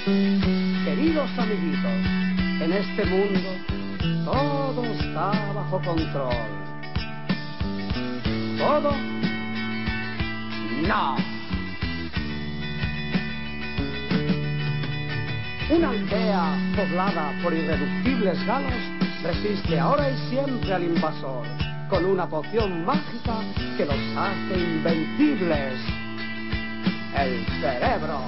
Queridos amiguitos, en este mundo todo está bajo control. ¿Todo? No. Una aldea poblada por irreductibles galos resiste ahora y siempre al invasor con una poción mágica que los hace invencibles. El cerebro.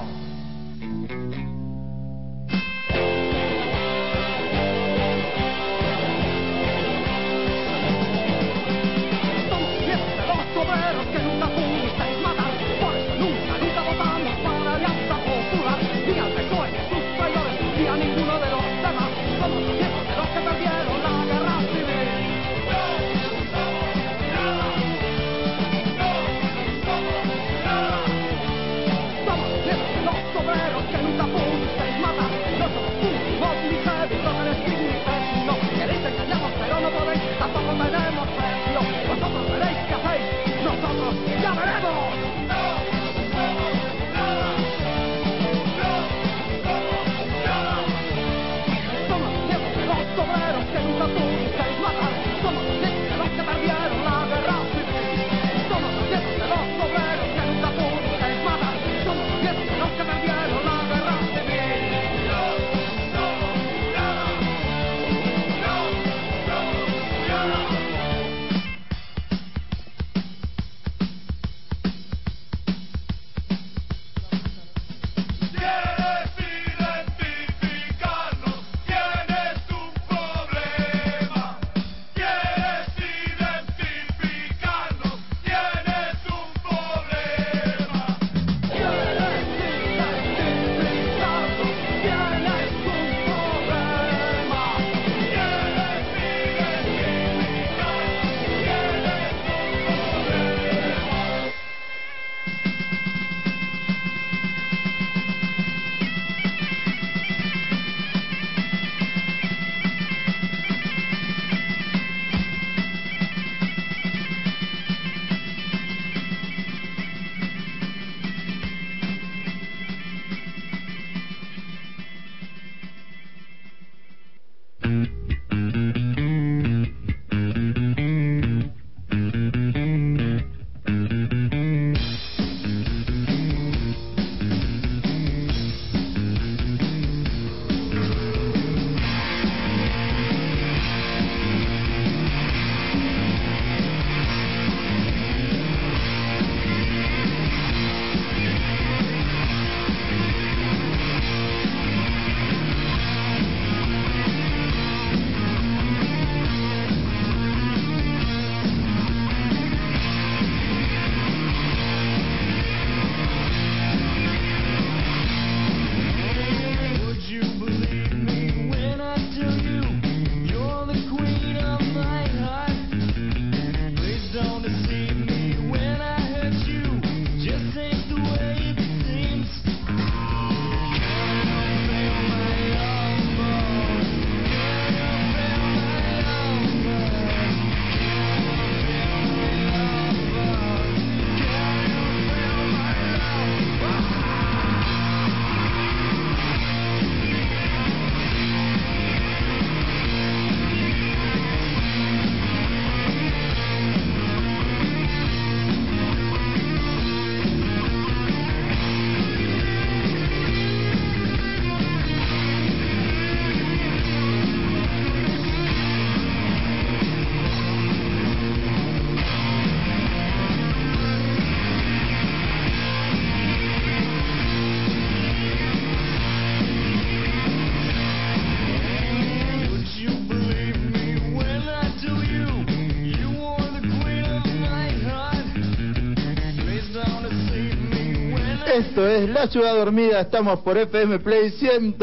Esto es La Ciudad Dormida, estamos por FM Play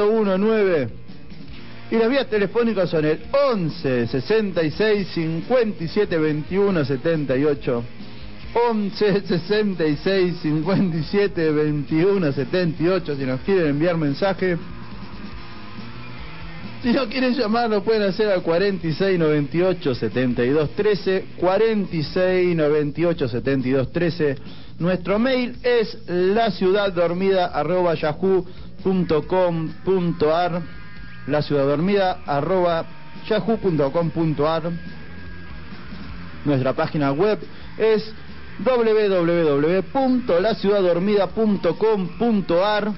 101.9 y las vías telefónicas son el 11 66 57 21 78, 11 66 57 21 78 si nos quieren enviar mensaje. Si no quieren llamar, lo pueden hacer al 46 98 72 13, 46 98 72 13. Nuestro mail es laciudaddormida@yahoo.com.ar. yahoo.com.ar, La Ciudad Dormida @yahoo.com.ar. Nuestra página web es www.laciudaddormida.com.ar,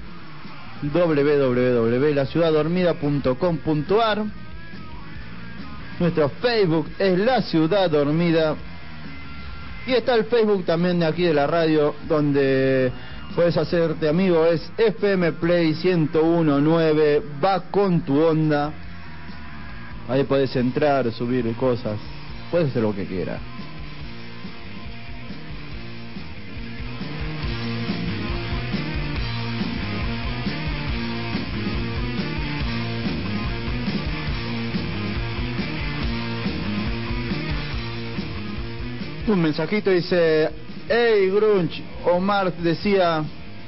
www.laciudaddormida.com.ar. Nuestro Facebook es La Ciudad Dormida. Y está el Facebook también de aquí de la radio, donde puedes hacerte amigo, es FM Play 101.9, va con tu onda. Ahí puedes entrar, subir cosas, puedes hacer lo que quieras. Un mensajito dice: hey Grunge, Omar decía: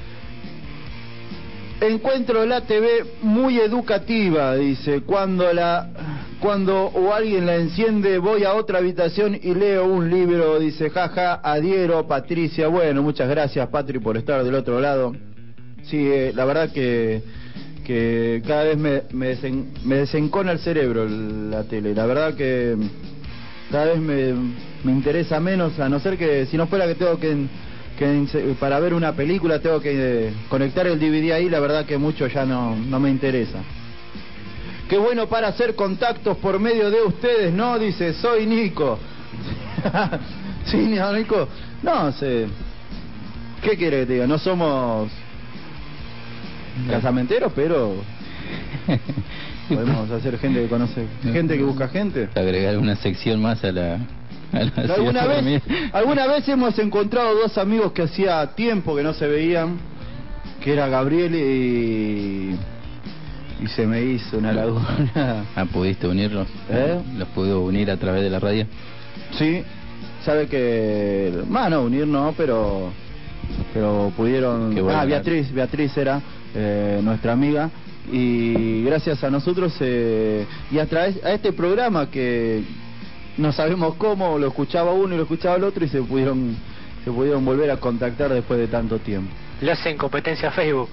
encuentro la TV muy educativa, dice, cuando o alguien la enciende voy a otra habitación y leo un libro, dice, jaja, adhiero. Patricia, bueno, muchas gracias Patri por estar del otro lado. Sí, la verdad que cada vez me desencona el cerebro la tele, la verdad que cada vez me interesa menos, a no ser que, si no fuera que tengo que para ver una película tengo que conectar el DVD ahí, la verdad que mucho ya no me interesa. Qué bueno para hacer contactos por medio de ustedes, ¿no? Dice, soy Nico. Sí, Nico. No sé. ¿Qué quiere que te diga? No somos casamenteros, pero podemos hacer gente que conoce, gente que busca gente. Agregar una sección más a la ¿Alguna vez hemos encontrado dos amigos que hacía tiempo que no se veían, que era Gabriel y se me hizo una laguna? ¿Pudiste unirlos? ¿Los pudo unir a través de la radio? Sí, sabe que... no, unir no, pero pudieron... Bueno, Beatriz era nuestra amiga, y gracias a nosotros y a través a este programa que no sabemos cómo, lo escuchaba uno y lo escuchaba el otro, y se pudieron volver a contactar después de tanto tiempo. Le hacen competencia a Facebook.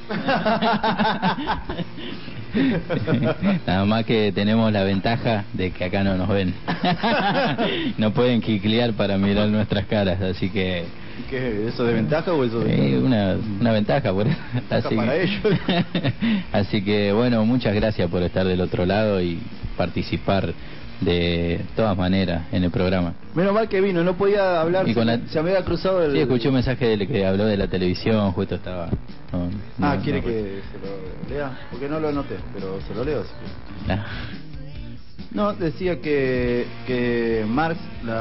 Nada más que tenemos la ventaja de que acá no nos ven. No pueden cliquear para mirar nuestras caras, así que... ¿Qué? ¿Eso de ventaja o eso de...? Una ventaja, por eso. Así para ellos. Así que bueno, muchas gracias por estar del otro lado y participar de todas maneras en el programa. Menos mal que vino, no podía hablar, se me había cruzado el... Sí, escuché un mensaje de que habló de la televisión, justo estaba... ¿Quiere que se lo lea? Porque no lo anoté, pero se lo leo. No, decía que Marx,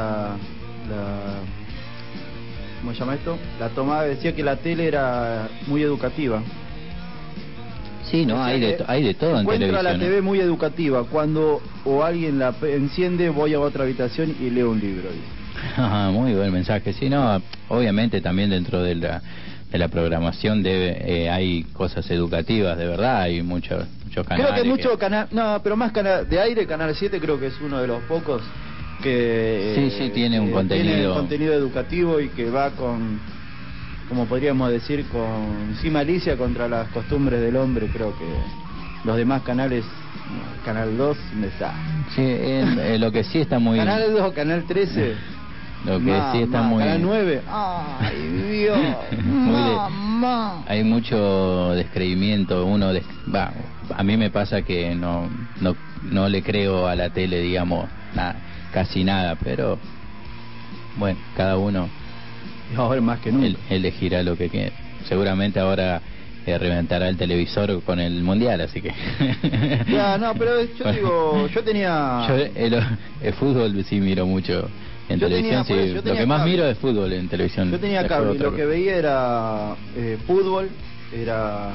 ¿cómo se llama esto? La tomaba, decía que la tele era muy educativa. Sí, no, hay de todo en televisión. Encuentra la TV muy educativa. Cuando o alguien la enciende, voy a otra habitación y leo un libro. Muy buen mensaje. Sí, no, obviamente también dentro de la programación hay cosas educativas, de verdad, hay muchos canales. Creo que mucho canal, no, pero más canal de aire, Canal 7 creo que es uno de los pocos que sí tiene un contenido educativo y que va con, como podríamos decir, sin malicia contra las costumbres del hombre. Creo que los demás canales, Canal 2, ¿dónde está? Sí, lo que sí está muy... Canal 2, Canal 13... Lo que sí está muy... Canal 9... ¡Ay, Dios! Hay mucho descreimiento. A mí me pasa que no le creo a la tele, digamos, casi nada, pero... Bueno, cada uno... Ahora más que nunca. Elegirá lo que quiera. Seguramente ahora reventará el televisor con el mundial, así que... Ya, no, pero yo digo, yo tenía... el fútbol sí miro mucho en televisión, lo que más miro es fútbol en televisión. Yo tenía cable y lo que veía era fútbol, era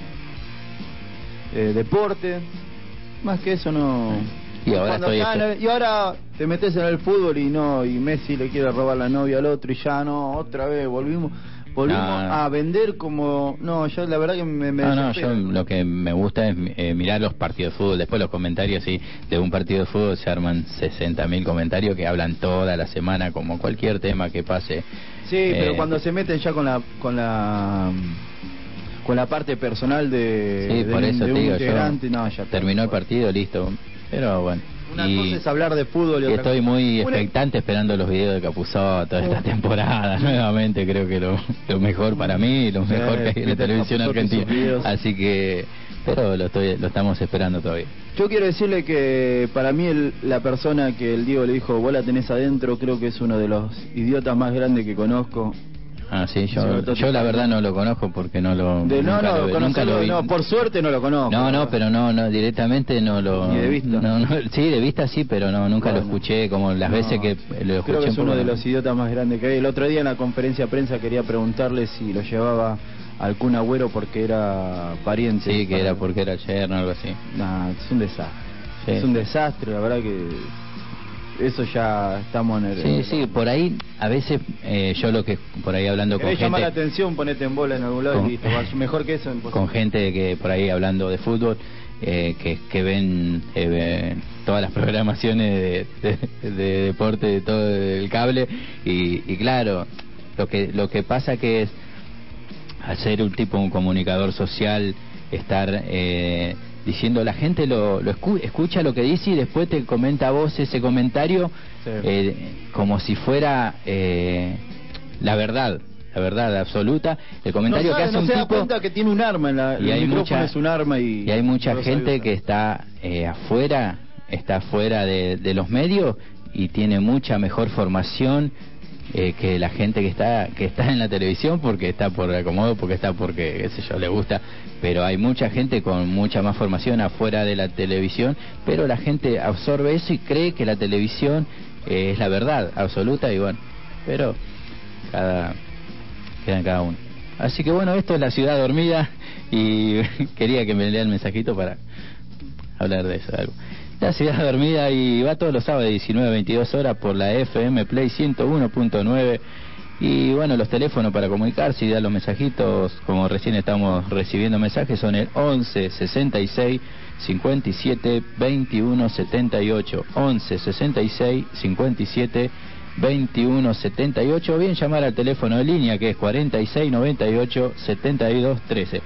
deporte, más que eso no... Y ahora te metes en el fútbol y Messi le quiere robar la novia al otro y ya no, otra vez volvimos a vender como... No, yo la verdad que yo lo que me gusta es mirar los partidos de fútbol. Después los comentarios, sí, de un partido de fútbol se arman 60.000 comentarios que hablan toda la semana como cualquier tema que pase. Sí, pero cuando se meten ya con con la parte personal de por eso de te un digo, integrante, no, ya terminó el partido, listo. Pero bueno. Una cosa es hablar de fútbol y otra estoy cosa. muy expectante esperando los videos de Capuzotto esta temporada. Nuevamente creo que lo mejor para mí, lo mejor que hay en la televisión argentina. Así que, pero lo estamos esperando todavía. Yo quiero decirle que para mí la persona que el Diego le dijo, vos la tenés adentro, creo que es uno de los idiotas más grandes que conozco. Ah, sí, yo la verdad no lo conozco porque no lo... nunca lo vi. No, por suerte no lo conozco. No, pero no, directamente no lo... Ni de vista. No, sí, de vista sí, pero nunca lo escuché, como las veces que lo escuché. Creo que es uno de los idiotas más grandes que hay. El otro día en la conferencia de prensa quería preguntarle si lo llevaba al Kun Agüero porque era pariente. Sí, que era porque era yerno o algo así. Nah, es un desastre. Sí. Es un desastre, la verdad que... Eso ya estamos en el... Sí, por ahí, a veces, yo lo que, por ahí hablando con gente... llama la atención, ponete en bola en algún lado y listo, mejor que eso. Con gente que por ahí hablando de fútbol, que ven todas las programaciones de deporte, de todo el cable, y claro, lo que pasa que es, al ser un comunicador social, estar... diciendo, la gente lo escucha lo que dice y después te comenta a vos ese comentario, sí. Como si fuera la verdad absoluta. El comentario que hace un tipo, se da cuenta que tiene un arma y hay mucha, es un arma y hay mucha gente que está afuera de los medios y tiene mucha mejor formación que la gente que está en la televisión, porque está por acomodo, porque está porque, qué sé yo, le gusta, pero hay mucha gente con mucha más formación afuera de la televisión, pero la gente absorbe eso y cree que la televisión es la verdad absoluta, y bueno, pero queda en cada uno. Así que bueno, esto es La Ciudad Dormida, y quería que me lea el mensajito para hablar de eso, algo. La Ciudad Dormida, y va todos los sábados de 19 a 22 horas por la FM Play 101.9. Y bueno, los teléfonos para comunicarse y dar los mensajitos, como recién estamos recibiendo mensajes, son el 11 66 57 21 78, 11 66 57 21 78, o bien llamar al teléfono de línea que es 46 98 72 13.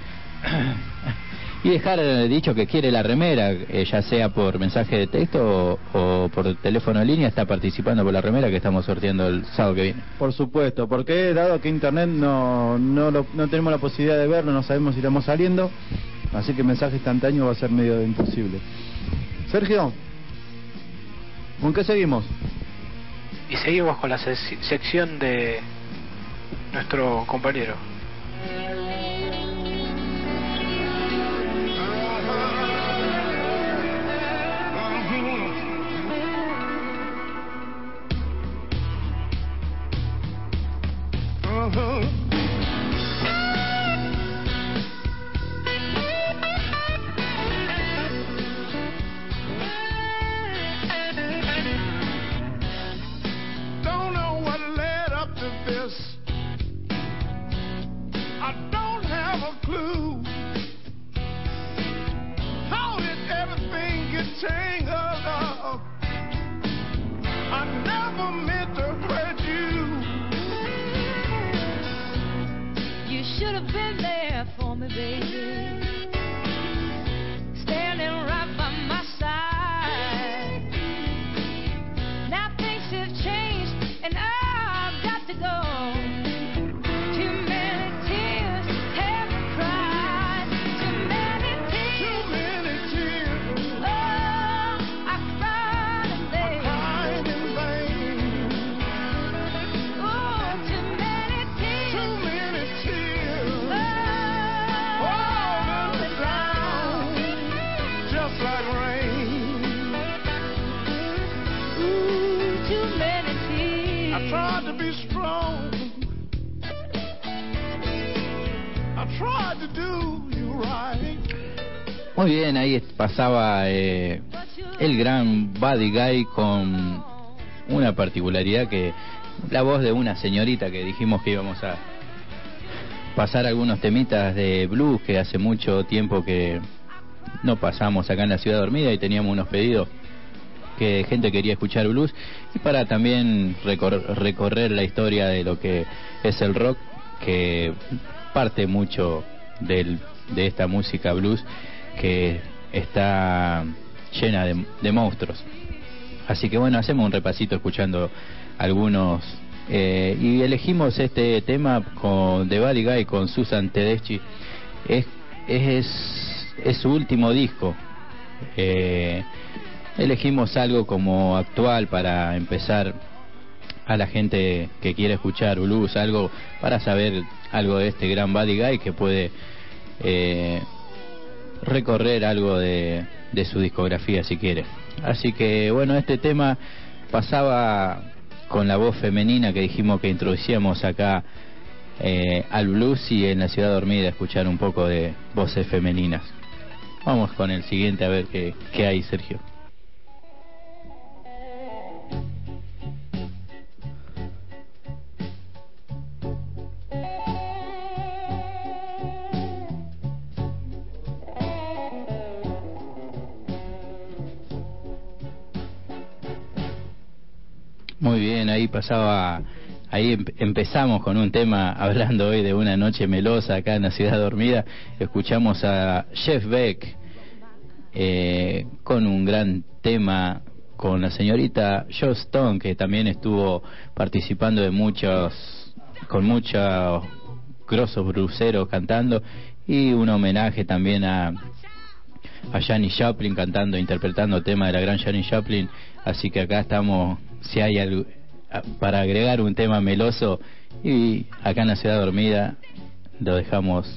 Y dejar dicho que quiere la remera, ya sea por mensaje de texto o por teléfono en línea, está participando por la remera que estamos sorteando el sábado que viene. Por supuesto, porque dado que internet no tenemos la posibilidad de verlo, no sabemos si estamos saliendo, así que mensaje instantáneo va a ser medio imposible. Sergio, ¿con qué seguimos? Y seguimos con la sección de nuestro compañero. Muy bien, ahí pasaba el gran Buddy Guy con una particularidad, que la voz de una señorita que dijimos que íbamos a pasar algunos temitas de blues que hace mucho tiempo que no pasamos acá en La Ciudad Dormida, y teníamos unos pedidos que gente quería escuchar blues, y para también recorrer la historia de lo que es el rock, que parte mucho de esta música blues que está llena de monstruos. Así que bueno, hacemos un repasito escuchando algunos y elegimos este tema con The Buddy Guy, con Susan Tedeschi. Es su último disco. Elegimos algo como actual para empezar a la gente que quiere escuchar blues, algo para saber algo de este gran Buddy Guy que puede recorrer algo de su discografía si quiere. Así que bueno, este tema pasaba con la voz femenina que dijimos que introducíamos acá al blues, y en La Ciudad Dormida escuchar un poco de voces femeninas. Vamos con el siguiente a ver qué hay, Sergio. Muy bien, ahí pasaba, ahí empezamos con un tema hablando hoy de una noche melosa acá en La Ciudad Dormida. Escuchamos a Jeff Beck con un gran tema con la señorita Joss Stone, que también estuvo participando de con muchos grosos bruceros cantando, y un homenaje también a Janis Joplin interpretando el tema de la gran Janis Joplin. Así que acá estamos, si hay algo para agregar un tema meloso, y acá en La Ciudad Dormida lo dejamos.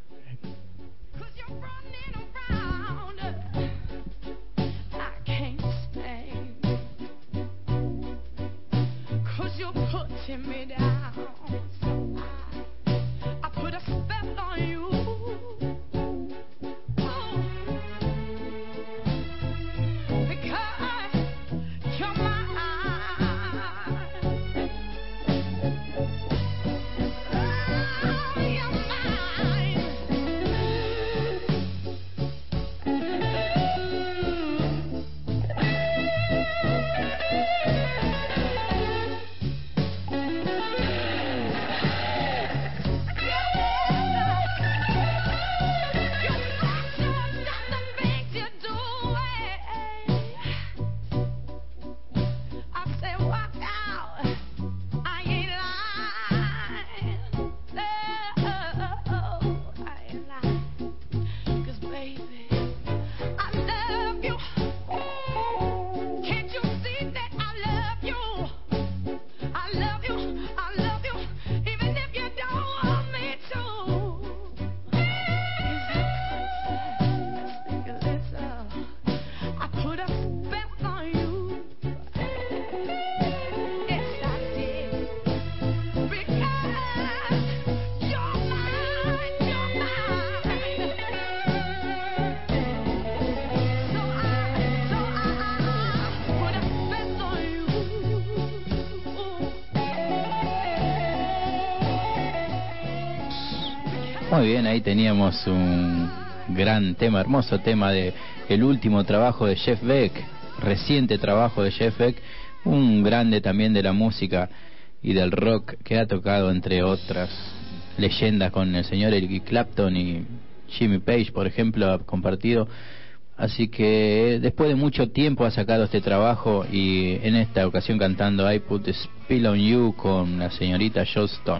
Muy bien, ahí teníamos un gran tema, hermoso tema de el último trabajo de Jeff Beck, reciente trabajo de Jeff Beck, un grande también de la música y del rock, que ha tocado entre otras leyendas con el señor Eric Clapton y Jimmy Page, por ejemplo, ha compartido. Así que después de mucho tiempo ha sacado este trabajo, y en esta ocasión cantando I Put a Spell on You con la señorita Joss Stone.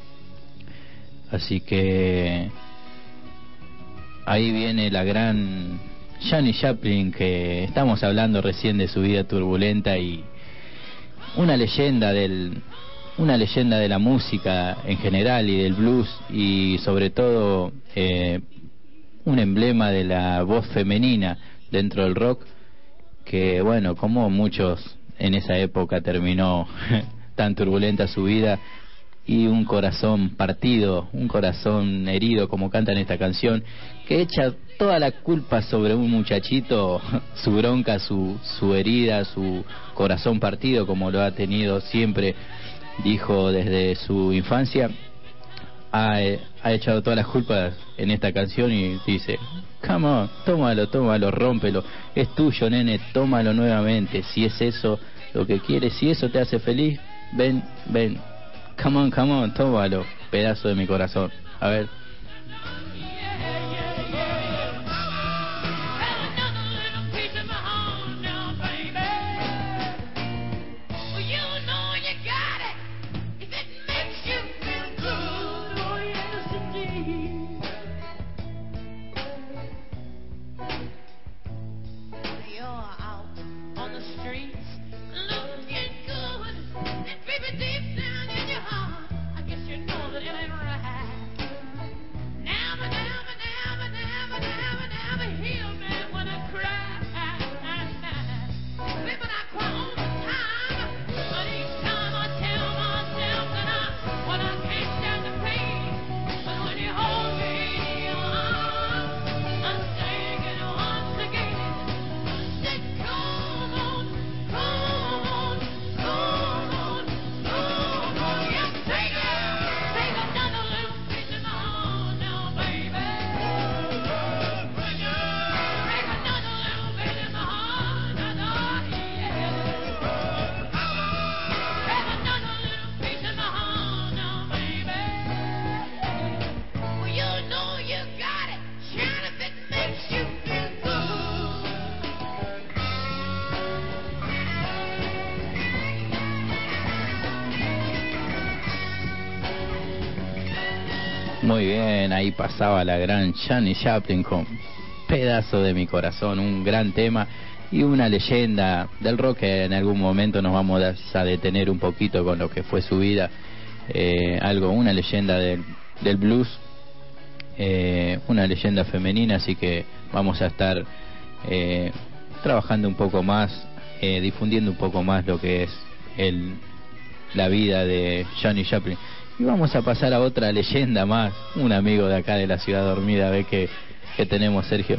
Así que ahí viene la gran Janis Joplin, que estamos hablando recién de su vida turbulenta, y una leyenda de la música en general y del blues, y sobre todo un emblema de la voz femenina dentro del rock, que bueno, como muchos en esa época terminó tan turbulenta su vida, y un corazón partido, un corazón herido, como canta en esta canción, que echa toda la culpa sobre un muchachito, su bronca, su herida, su corazón partido, como lo ha tenido siempre, dijo desde su infancia. Ha echado todas las culpas en esta canción y dice: come on, tómalo, rómpelo, es tuyo, nene, tómalo nuevamente. Si es eso lo que quieres, si eso te hace feliz, ven, come on, tómalo, pedazo de mi corazón. A ver. Muy bien, ahí pasaba la gran Janis Joplin con Pedazo de mi corazón, un gran tema y una leyenda del rock que en algún momento nos vamos a detener un poquito con lo que fue su vida, una leyenda del blues, una leyenda femenina, así que vamos a estar trabajando un poco más, difundiendo un poco más lo que es la vida de Janis Joplin. Y vamos a pasar a otra leyenda más, un amigo de acá de la Ciudad Dormida, a ver qué tenemos, Sergio.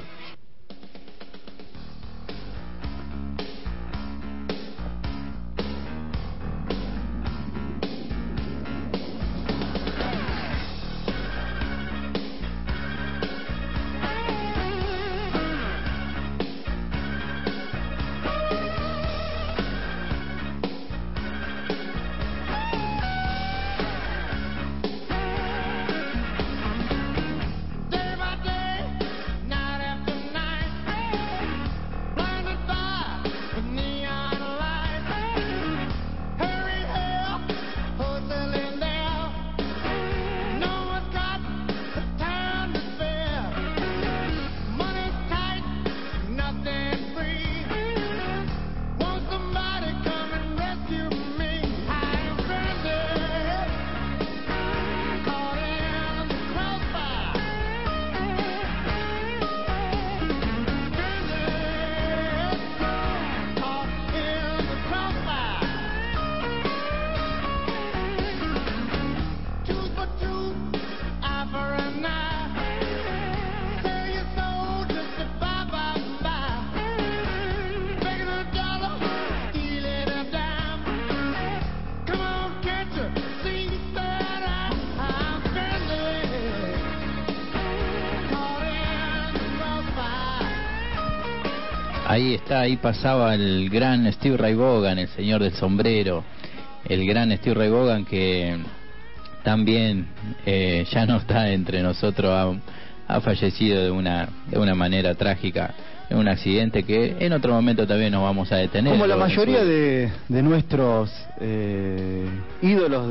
Ahí está, ahí pasaba el gran Steve Ray Vaughan, el señor del sombrero, el gran Steve Ray Vaughan que también ya no está entre nosotros, ha fallecido de una manera trágica, en un accidente que en otro momento también nos vamos a detener. Como la mayoría de nuestros ídolos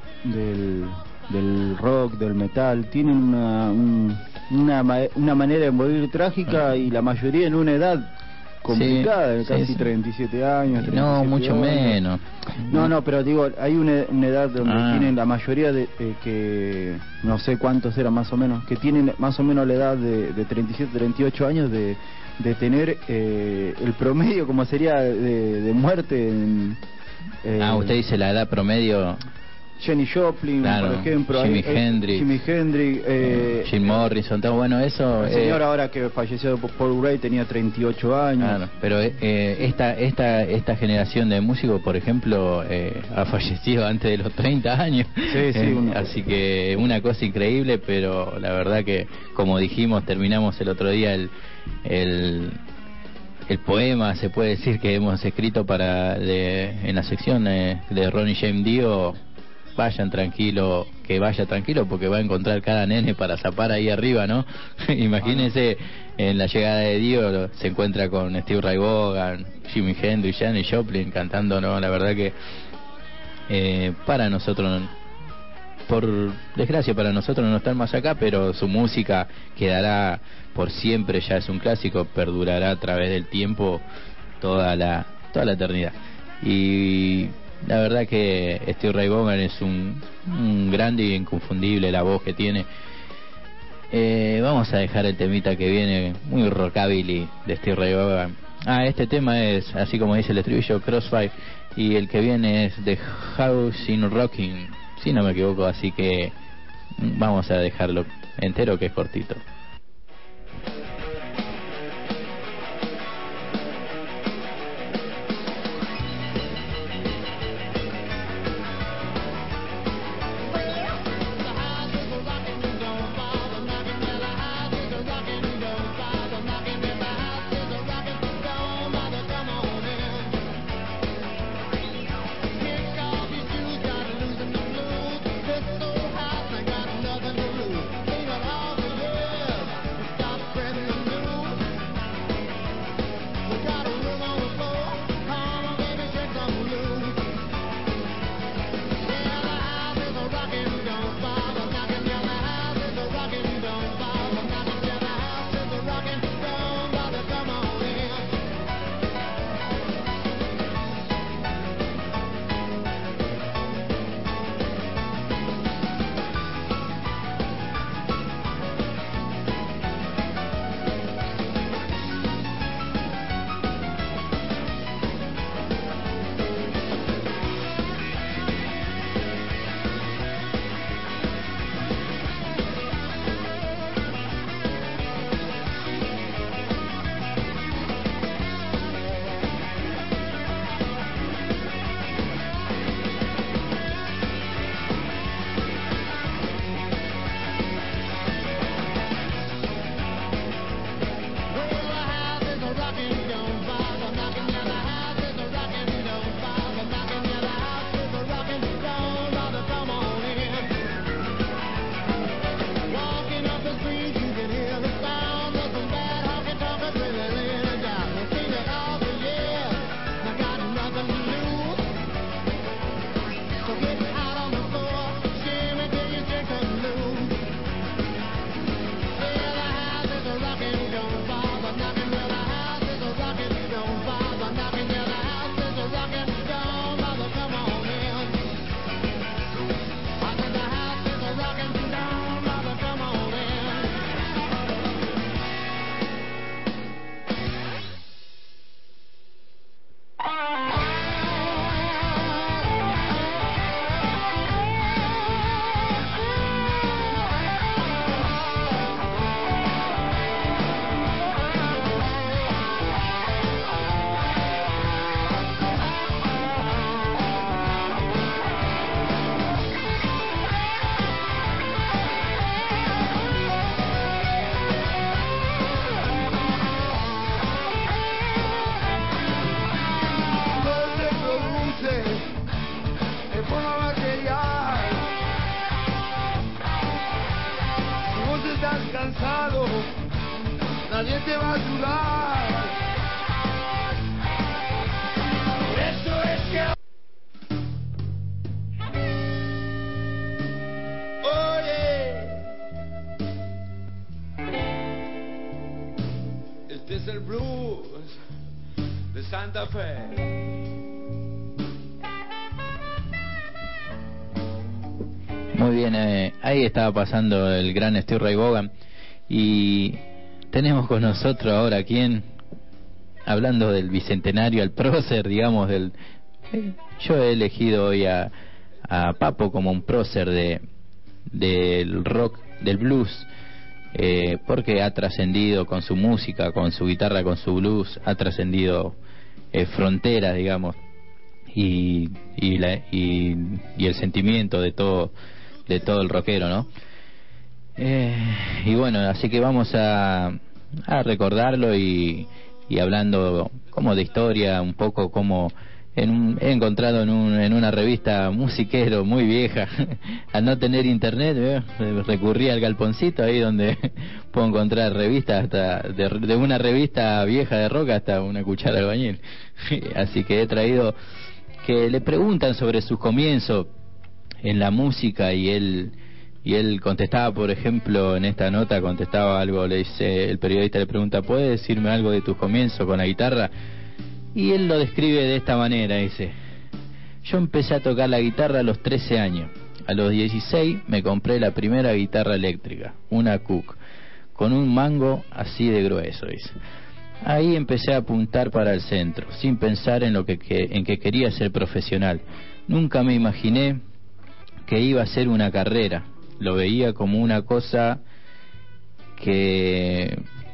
del rock, del metal, tienen una manera de morir trágica, y la mayoría en una edad complicada, de casi 37 años. 37 no, mucho años. menos. No, pero digo, hay una edad donde tienen la mayoría que no sé cuántos eran más o menos, que tienen más o menos la edad de 37, 38 años de tener el promedio, como sería de muerte. Usted dice la edad promedio. Janis Joplin, claro, por ejemplo, Jimi Hendrix, Jim Morrison, todo bueno, eso. El señor ahora que falleció, Paul Gray, tenía 38 años. Claro, pero esta generación de músicos, por ejemplo, ha fallecido antes de los 30 años. Sí, así que una cosa increíble, pero la verdad que, como dijimos, terminamos el otro día el poema, se puede decir, que hemos escrito en la sección de Ronnie James Dio. Vayan tranquilo, que vaya tranquilo, porque va a encontrar cada nene para zapar ahí arriba, ¿no? Imagínense, en la llegada de Dio se encuentra con Steve Ray Vaughan, Jimi Hendrix, Janis Joplin cantando, ¿no? La verdad que para nosotros, por desgracia para nosotros, no están más acá, pero su música quedará por siempre, ya es un clásico, perdurará a través del tiempo toda la eternidad. Y la verdad que Steve Ray Vaughan es un grande y inconfundible, la voz que tiene. Vamos a dejar el temita que viene, muy rockabilly, de Steve Ray Vaughan. Este tema es, así como dice el estribillo, Crossfire, y el que viene es The Housing Rocking, si no me equivoco, así que vamos a dejarlo entero, que es cortito. nadie te va a ayudar. Por eso es que este es el blues de Santa Fe. Muy bien, ahí estaba pasando el gran Steve Ray Vaughan y tenemos con nosotros ahora a quien, hablando del bicentenario, al prócer, digamos, yo he elegido hoy a Papo como un prócer del rock, del blues, porque ha trascendido con su música, con su guitarra, con su blues, ha trascendido fronteras, digamos, y el sentimiento de todo el rockero, ¿no? Y bueno, así que vamos a recordarlo y hablando como de historia, un poco como he encontrado en una revista musiquero muy vieja, al no tener internet, recurrí al galponcito ahí donde puedo encontrar revistas, hasta de una revista vieja de rock hasta una cuchara de albañil. Así que he traído que le preguntan sobre sus comienzos en la música y él contestaba, por ejemplo, en esta nota contestaba algo, le dice, el periodista le pregunta, ¿puedes decirme algo de tus comienzos con la guitarra? Y él lo describe de esta manera, dice, yo empecé a tocar la guitarra a los 13 años, a los 16 me compré la primera guitarra eléctrica, una Cook, con un mango así de grueso, dice. Ahí empecé a apuntar para el centro, sin pensar en que quería ser profesional. Nunca me imaginé que iba a ser una carrera, lo veía como una cosa que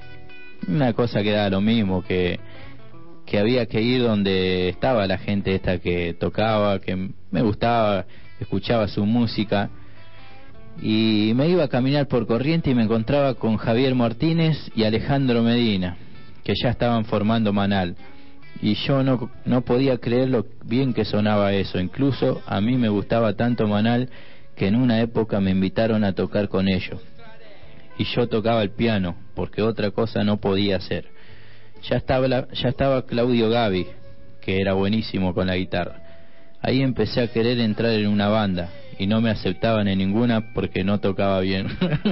daba lo mismo, que había que ir donde estaba la gente esta que tocaba, que me gustaba, escuchaba su música, y me iba a caminar por Corrientes y me encontraba con Javier Martínez y Alejandro Medina, que ya estaban formando Manal, y yo no podía creer lo bien que sonaba eso. Incluso a mí me gustaba tanto Manal que en una época me invitaron a tocar con ellos, y yo tocaba el piano porque otra cosa no podía hacer. Ya estaba Claudio Gavi, que era buenísimo con la guitarra. Ahí empecé a querer entrar en una banda y no me aceptaban en ninguna porque no tocaba bien.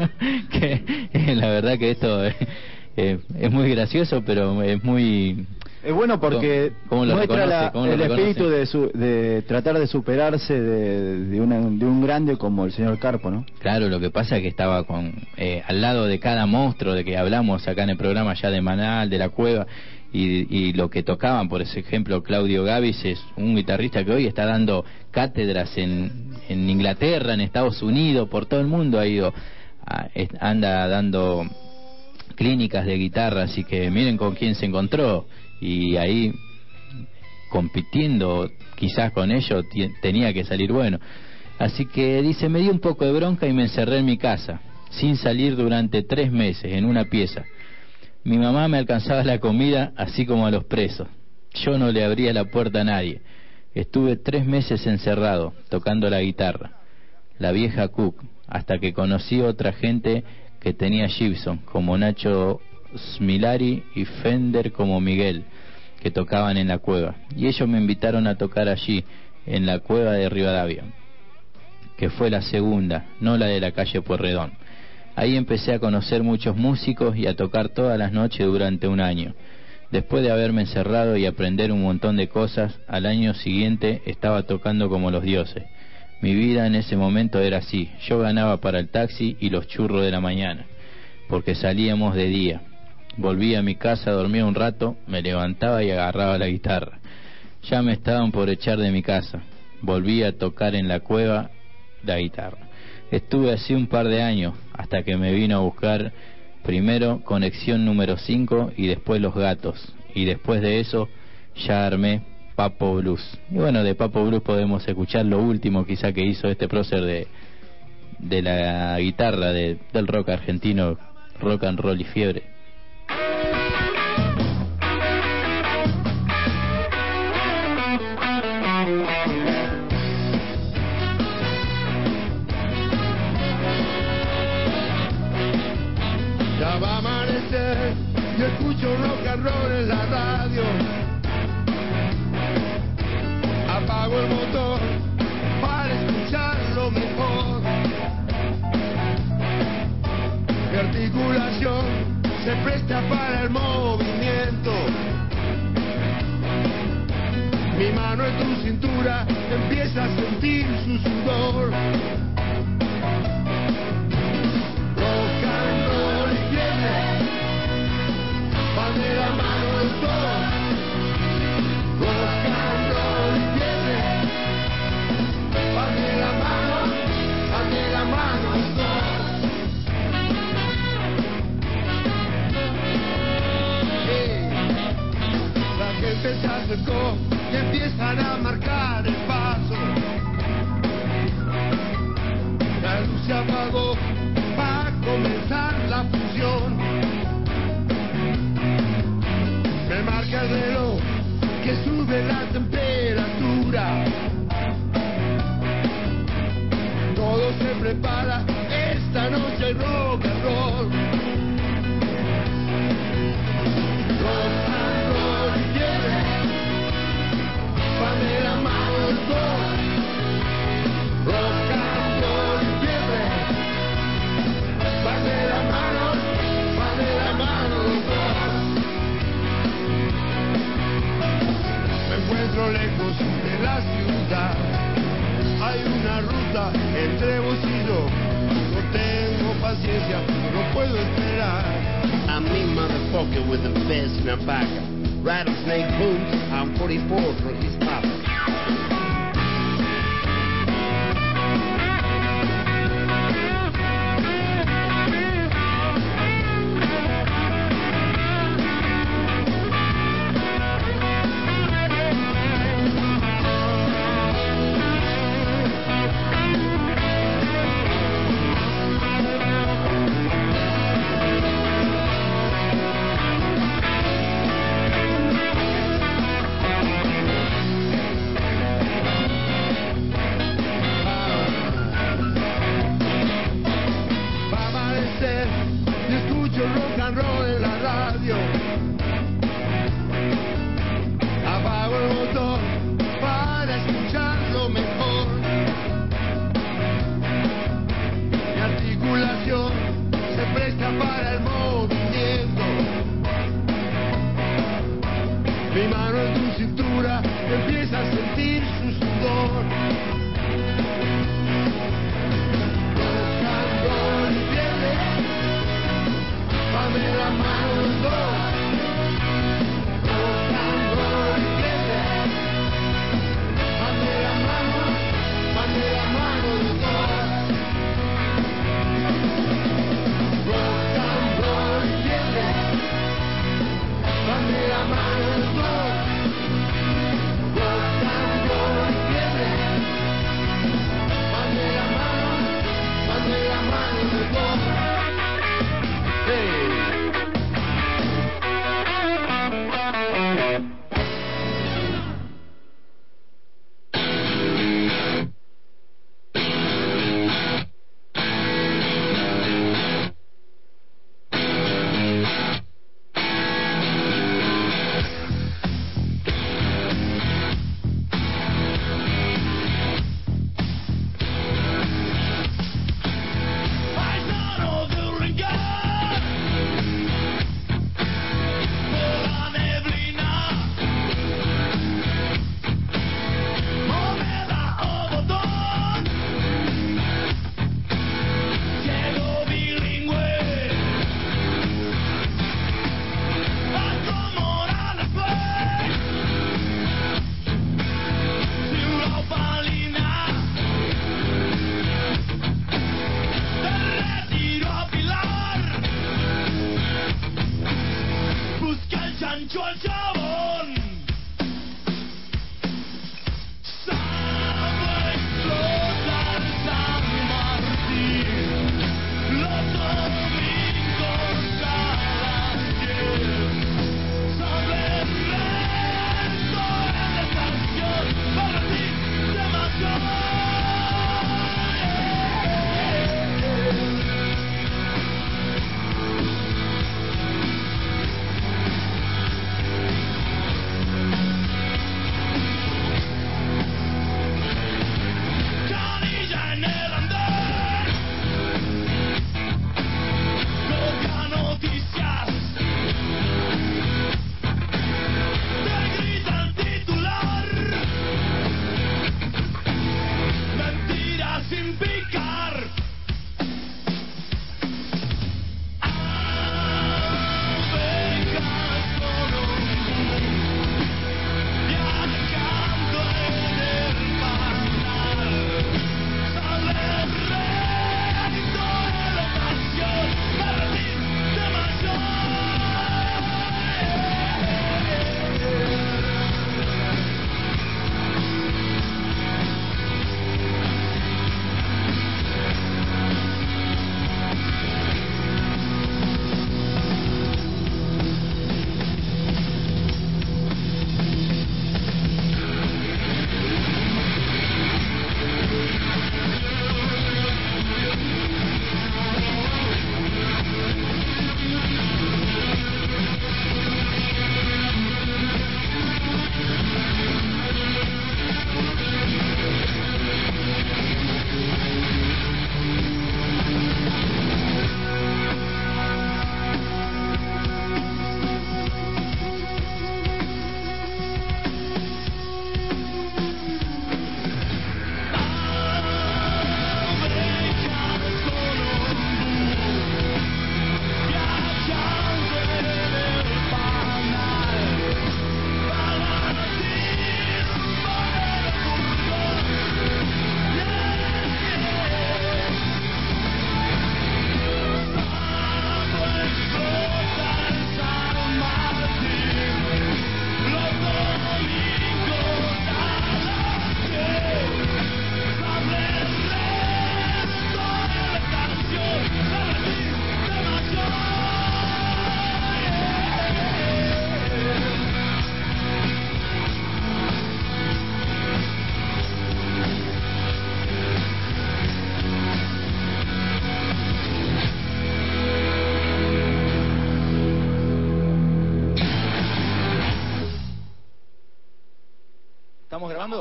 La verdad que esto es muy gracioso, pero es muy... Es bueno porque muestra el espíritu de tratar de superarse de un grande como el señor Carpo, ¿no? Claro, lo que pasa es que estaba al lado de cada monstruo de que hablamos acá en el programa, ya de Manal, de La Cueva, y lo que tocaban, por ejemplo, Claudio Gavis es un guitarrista que hoy está dando cátedras en Inglaterra, en Estados Unidos, por todo el mundo ha ido, anda dando clínicas de guitarra, así que miren con quién se encontró. Y ahí compitiendo quizás con ellos tenía que salir bueno. Así que dice, me dio un poco de bronca y me encerré en mi casa sin salir durante 3 meses en una pieza. Mi mamá me alcanzaba la comida así como a los presos, yo no le abría la puerta a nadie. Estuve 3 meses encerrado tocando la guitarra, la vieja Cook, hasta que conocí a otra gente que tenía Gibson, como Nacho Smilari y Fender como Miguel, que tocaban en La Cueva, y ellos me invitaron a tocar allí en la Cueva de Rivadavia, que fue la segunda, no la de la calle Pueyrredón. Ahí empecé a conocer muchos músicos y a tocar todas las noches durante 1 año. Después de haberme encerrado y aprender un montón de cosas, al año siguiente estaba tocando como los dioses. Mi vida en ese momento era así, yo ganaba para el taxi y los churros de la mañana, porque salíamos de día. Volvía a mi casa, dormía un rato, me levantaba y agarraba la guitarra. Ya me estaban por echar de mi casa. Volví a tocar en La Cueva la guitarra. Estuve así un par de años, hasta que me vino a buscar primero Conexión número 5 y después Los Gatos. Y después de eso ya armé Papo Blues. Y bueno, de Papo Blues podemos escuchar lo último quizá que hizo este prócer de la guitarra del rock argentino, Rock and Roll y Fiebre. Ya va a amanecer and roll en la radio. Apago el motor para escucharlo mejor. Mi articulación se presta para el movimiento. Mi mano en tu cintura empieza a sentir su sudor. Rock and roll y fiebre, van de la mano los dos. Rock and roll y fiebre, van de la mano los dos. Hey, la gente se acercó y empiezan a marcar el paso. La luz se apagó, va a comenzar la función. Me marca el reloj que sube la temperatura. Todo se prepara, esta noche hay rock and roll. Rock and roll y fiebre, van de la mano los dos. Rock and roll y fiebre, van de la mano los dos. Me encuentro lejos de la ciudad, hay una ruta entre vos y yo. No tengo paciencia, no puedo esperar. I'm me motherfucker with the best in a packer. Rattlesnake boots, I'm 44 from his papa.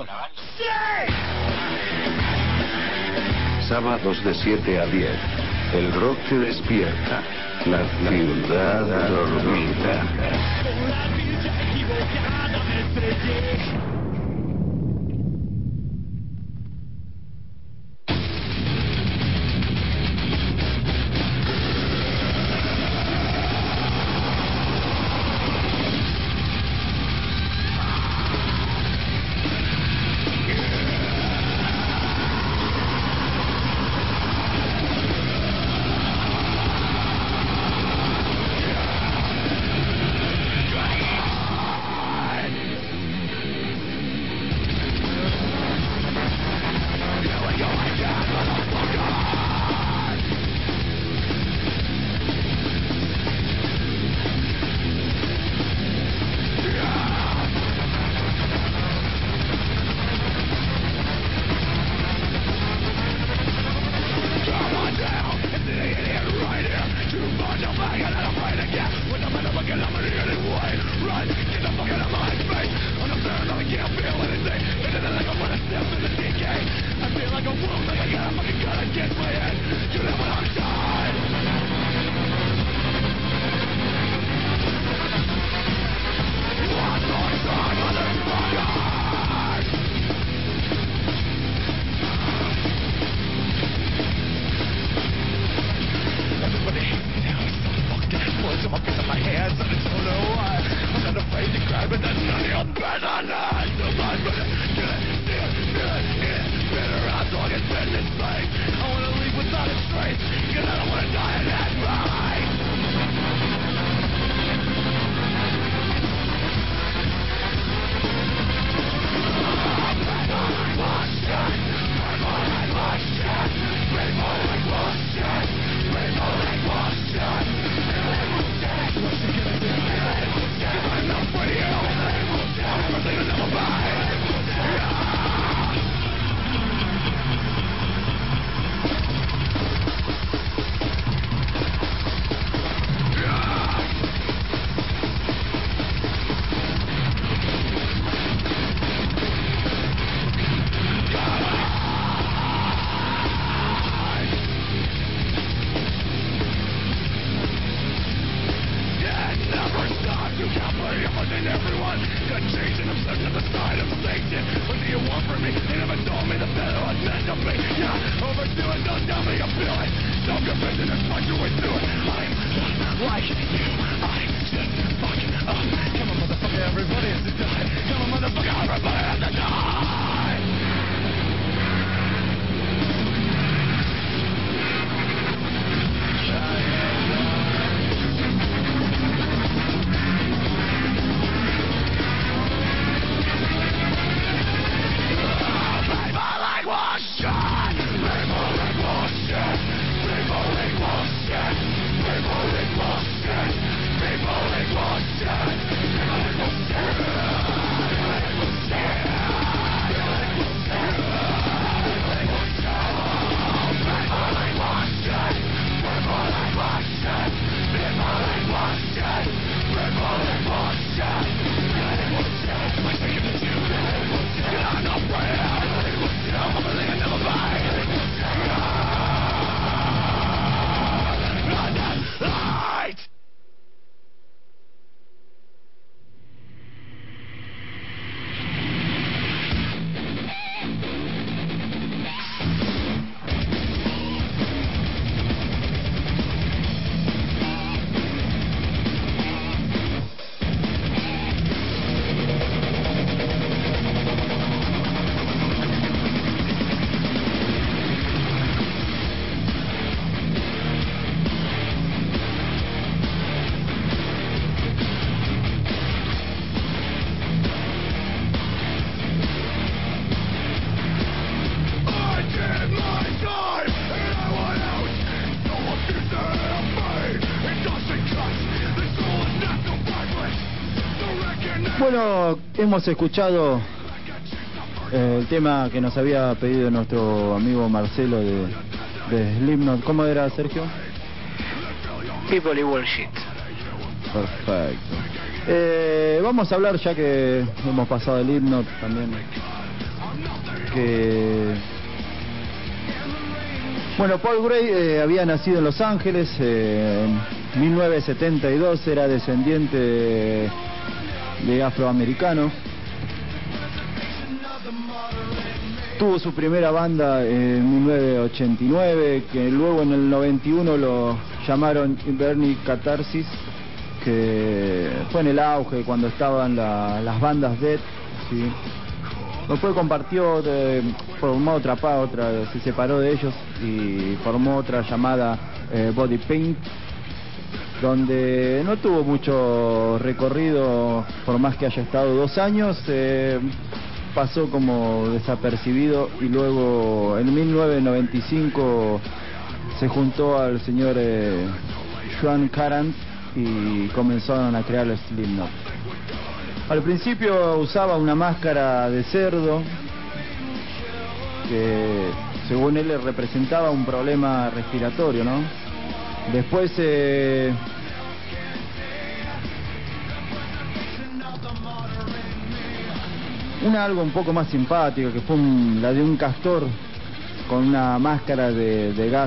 Sábados de 7 a 10. El rock te despierta. La ciudad dormida. Bueno, hemos escuchado el tema que nos había pedido nuestro amigo Marcelo de Slipknot. ¿Cómo era, Sergio? People y Bullshit. Perfecto. Vamos a hablar, ya que hemos pasado el Slipknot, también que... Bueno, Paul Gray había nacido en Los Ángeles en 1972, era descendiente de afroamericanos. Tuvo su primera banda en 1989, que luego en el 91 lo llamaron Bernie Catharsis, que fue en el auge cuando estaban las bandas Dead, ¿sí? Después compartió, formó otra, se separó de ellos y formó otra llamada Body Paint, donde no tuvo mucho recorrido, por más que haya estado 2 años, pasó como desapercibido, y luego en 1995 se juntó al señor Joan Carant y comenzaron a crear el Slipknot. Al principio usaba una máscara de cerdo que según él le representaba un problema respiratorio, ¿no? Después algo un poco más simpático, que fue la de un castor con una máscara de gas,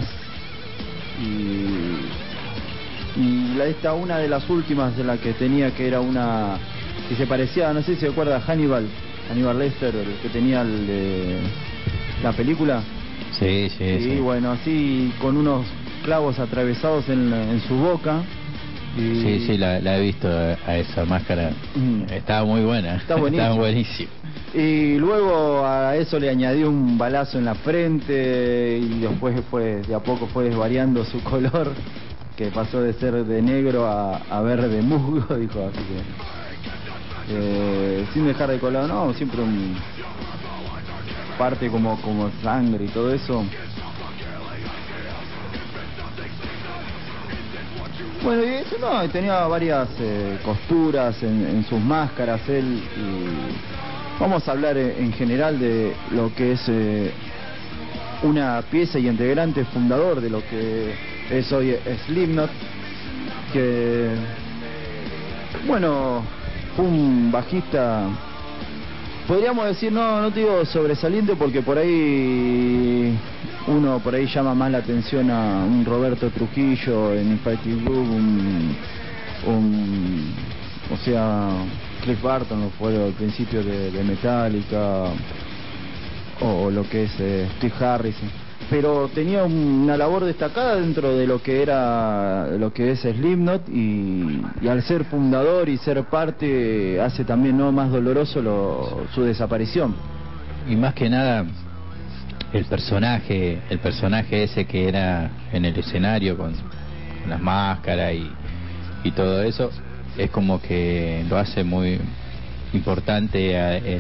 y esta una de las últimas de la que tenía, que era una que se parecía, no sé si se acuerda, Hannibal Lecter, el que tenía la película. Sí. Bueno, así con unos clavos atravesados en su boca. Y... Sí, la he visto a esa máscara. Estaba muy buena. Está buenísimo. Estaba buenísimo. Y luego a eso le añadió un balazo en la frente, y después de a poco fue variando su color, que pasó de ser de negro a verde musgo, dijo, así que sin dejar de color, no, siempre parte como sangre y todo eso. Bueno, y eso no, tenía varias costuras en sus máscaras él, y vamos a hablar en general de lo que es una pieza y integrante fundador de lo que es hoy Slipknot, que bueno, fue un bajista, podríamos decir, no te digo sobresaliente, porque por ahí uno llama más la atención a un Roberto Trujillo en Infected Groove, o sea, Cliff Burton, lo fue al principio de Metallica, o lo que es Steve Harris, pero tenía una labor destacada dentro de lo que es Slipknot, y al ser fundador y ser parte hace también más doloroso su desaparición. Y más que nada el personaje ese que era en el escenario con las máscaras y todo eso, es como que lo hace muy importante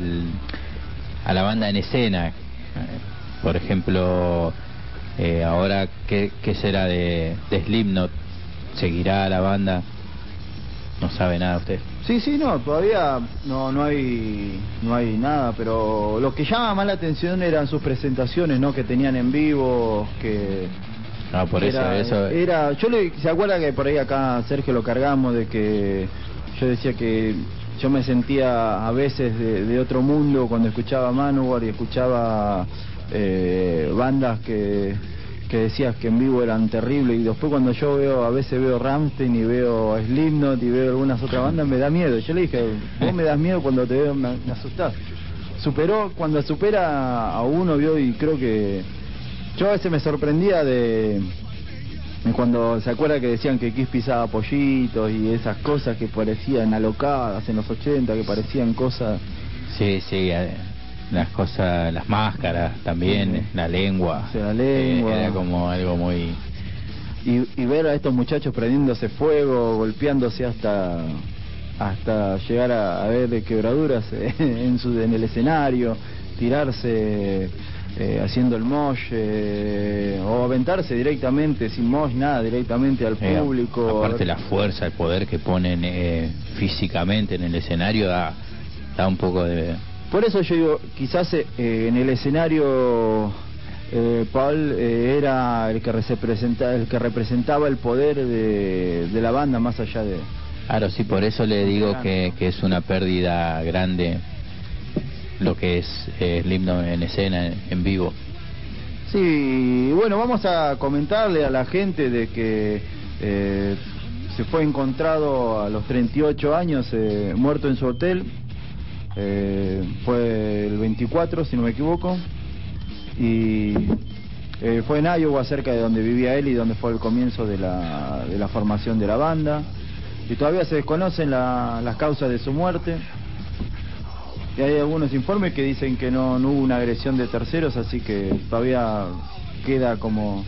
a la banda en escena. Por ejemplo, ahora ¿qué será de Slipknot? ¿Seguirá la banda? No sabe nada usted. Sí, no, todavía no hay nada, pero lo que llama más la atención eran sus presentaciones, ¿no? Que tenían en vivo, que por eso ¿se acuerda que por ahí acá Sergio lo cargamos de que yo decía que yo me sentía a veces de otro mundo cuando escuchaba Manowar y escuchaba bandas que decías que en vivo eran terribles, y después cuando yo a veces veo Rammstein y veo Slipknot y veo algunas otras bandas, me da miedo. Yo le dije, vos me das miedo cuando te veo, me asustás. Cuando supera a uno, vio, y creo que yo a veces me sorprendía de cuando se acuerda que decían que Kiss pisaba pollitos y esas cosas que parecían alocadas en los 80, que parecían cosas... Sí, las cosas, las máscaras también, la lengua. O sea, la lengua. Era como algo muy... Y ver a estos muchachos prendiéndose fuego, golpeándose hasta llegar a ver quebraduras en el escenario, tirarse haciendo el mosh, o aventarse directamente sin mosh, nada, directamente al público. Aparte la fuerza, el poder que ponen físicamente en el escenario da un poco de... Por eso yo digo, quizás en el escenario Paul era el que representaba el poder de la banda, más allá de... Claro, sí, por eso le digo que es una pérdida grande lo que es el himno en escena, en vivo. Sí, bueno, vamos a comentarle a la gente de que se fue encontrado a los 38 años muerto en su hotel. Fue el 24, si no me equivoco, y fue en Iowa, cerca de donde vivía él y donde fue el comienzo de la formación de la banda. Y todavía se desconocen las causas de su muerte. Y hay algunos informes que dicen que no hubo una agresión de terceros, así que todavía queda como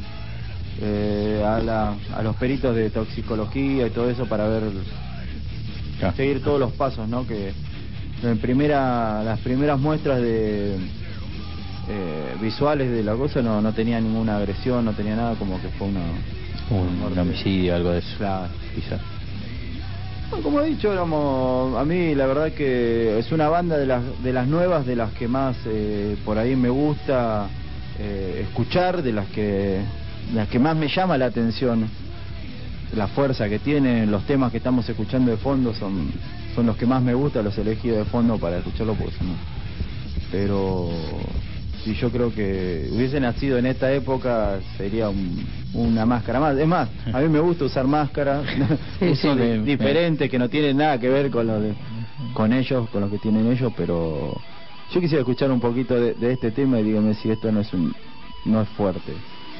a los peritos de toxicología y todo eso para ver, seguir todos los pasos, ¿no? Que las primeras muestras de visuales de la cosa no tenía ninguna agresión, no tenía nada, como que fue un homicidio, algo de eso. Claro. Quizás. Bueno, como he dicho, a mí la verdad que es una banda de las nuevas, de las que más por ahí me gusta escuchar, de las que más me llama la atención, la fuerza que tienen, los temas que estamos escuchando de fondo son los que más me gustan, los elegidos de fondo para escucharlo, porque pero si yo creo que hubiese nacido en esta época sería una máscara más. Es más, a mí me gusta usar máscaras diferentes que no tienen nada que ver con ellos, con lo que tienen ellos, pero yo quisiera escuchar un poquito de este tema y dígame si esto no es fuerte.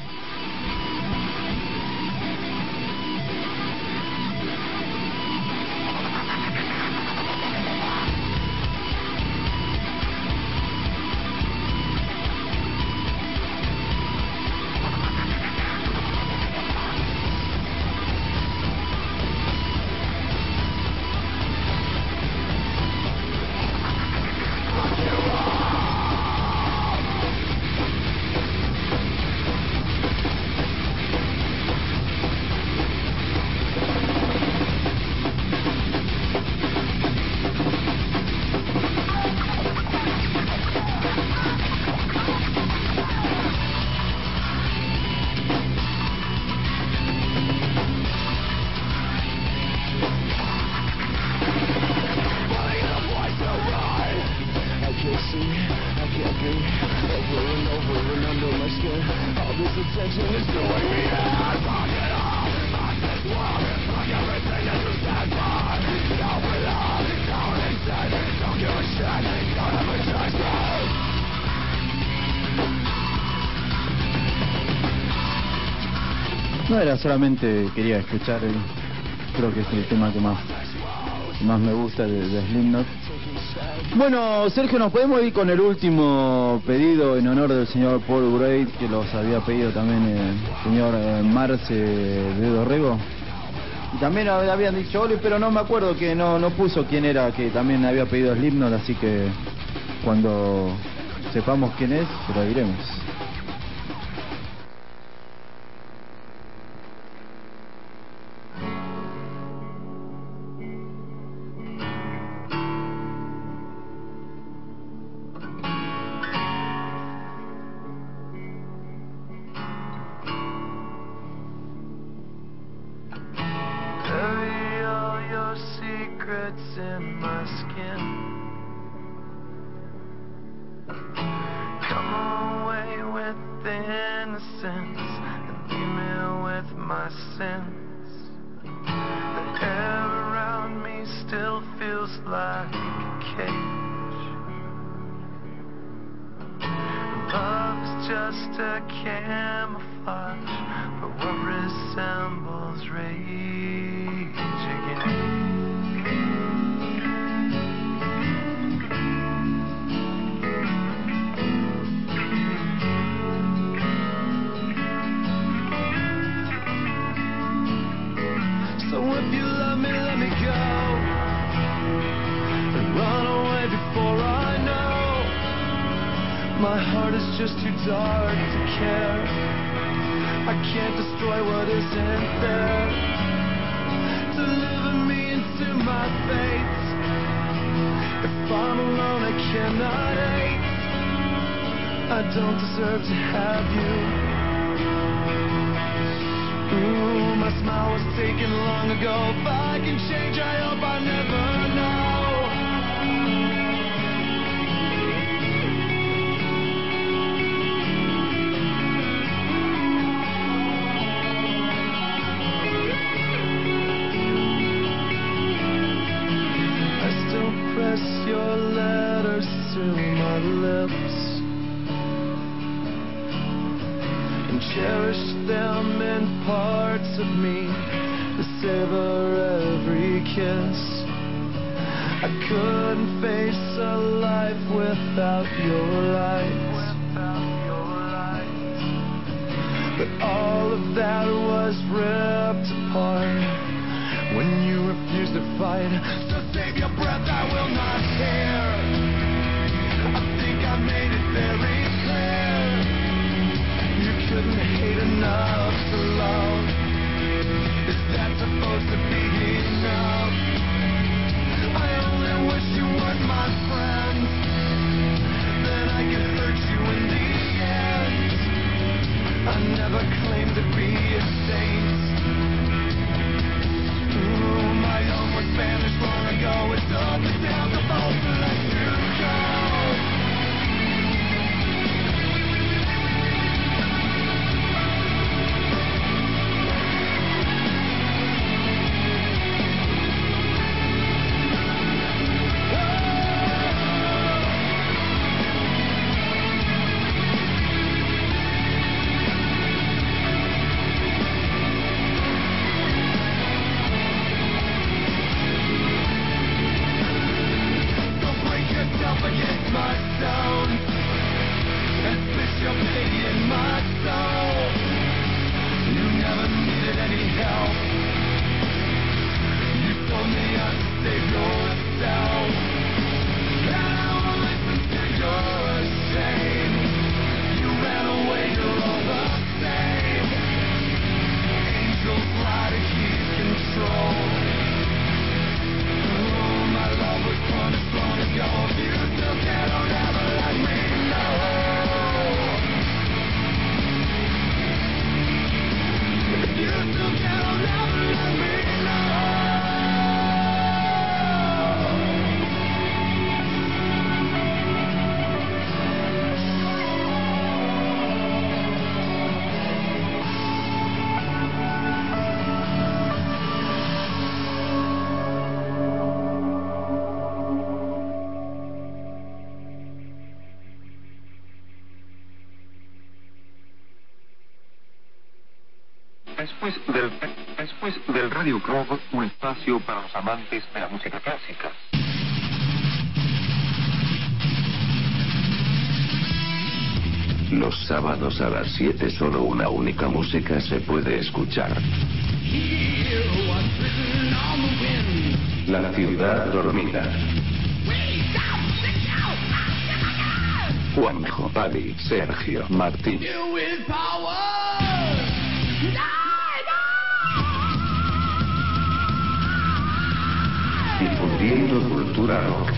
No era solamente, quería escuchar, creo que es el tema que más me gusta de Slipknot. Bueno, Sergio, ¿nos podemos ir con el último pedido en honor del señor Paul Gray, que los había pedido también el señor Marce de Dorrego? Y también habían dicho Oli, pero no me acuerdo, que no puso quién era, que también había pedido Slipknot, así que cuando sepamos quién es, se lo diremos. and cherish them in parts of me to savor every kiss. I couldn't face a life without your light. But all of that was ripped apart when you refused to fight. So save your breath, I will not care. I think I made it very clear. You couldn't hate enough to love. Is that supposed to be enough? I only wish you weren't my friend. Then I could hurt you in the end. I never claimed to be a saint. Ooh, my home was banished long ago. It's up and down the boat to let you go. Después del Radio Club, un espacio para los amantes de la música clásica. Los sábados a las 7 solo una única música se puede escuchar. La ciudad dormida. Juanjo, Pali, Sergio, Martín. Difundiendo cultura rock.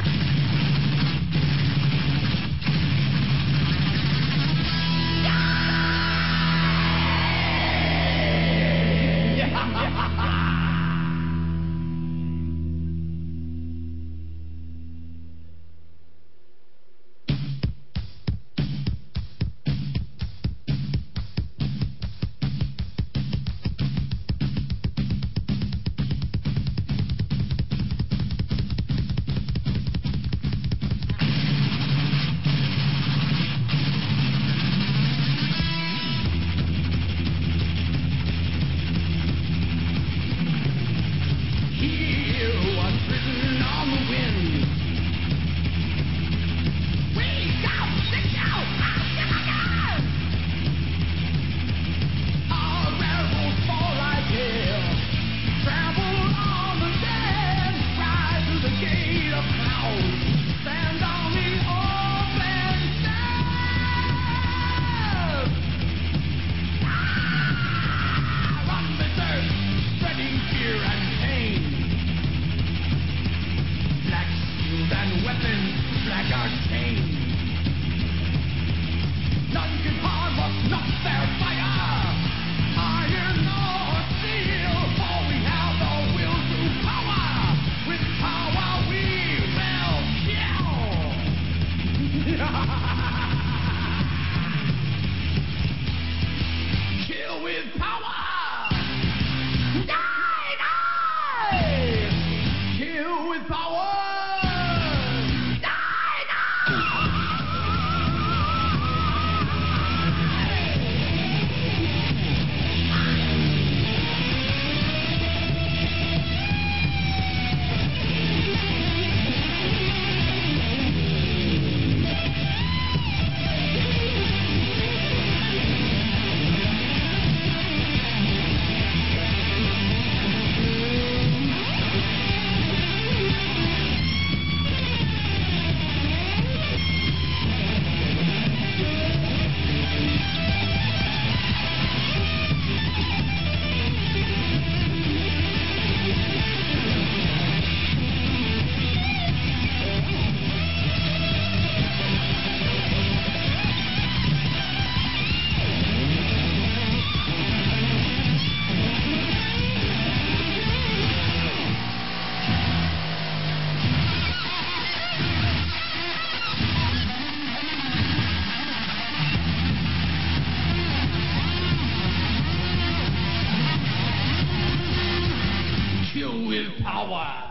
power.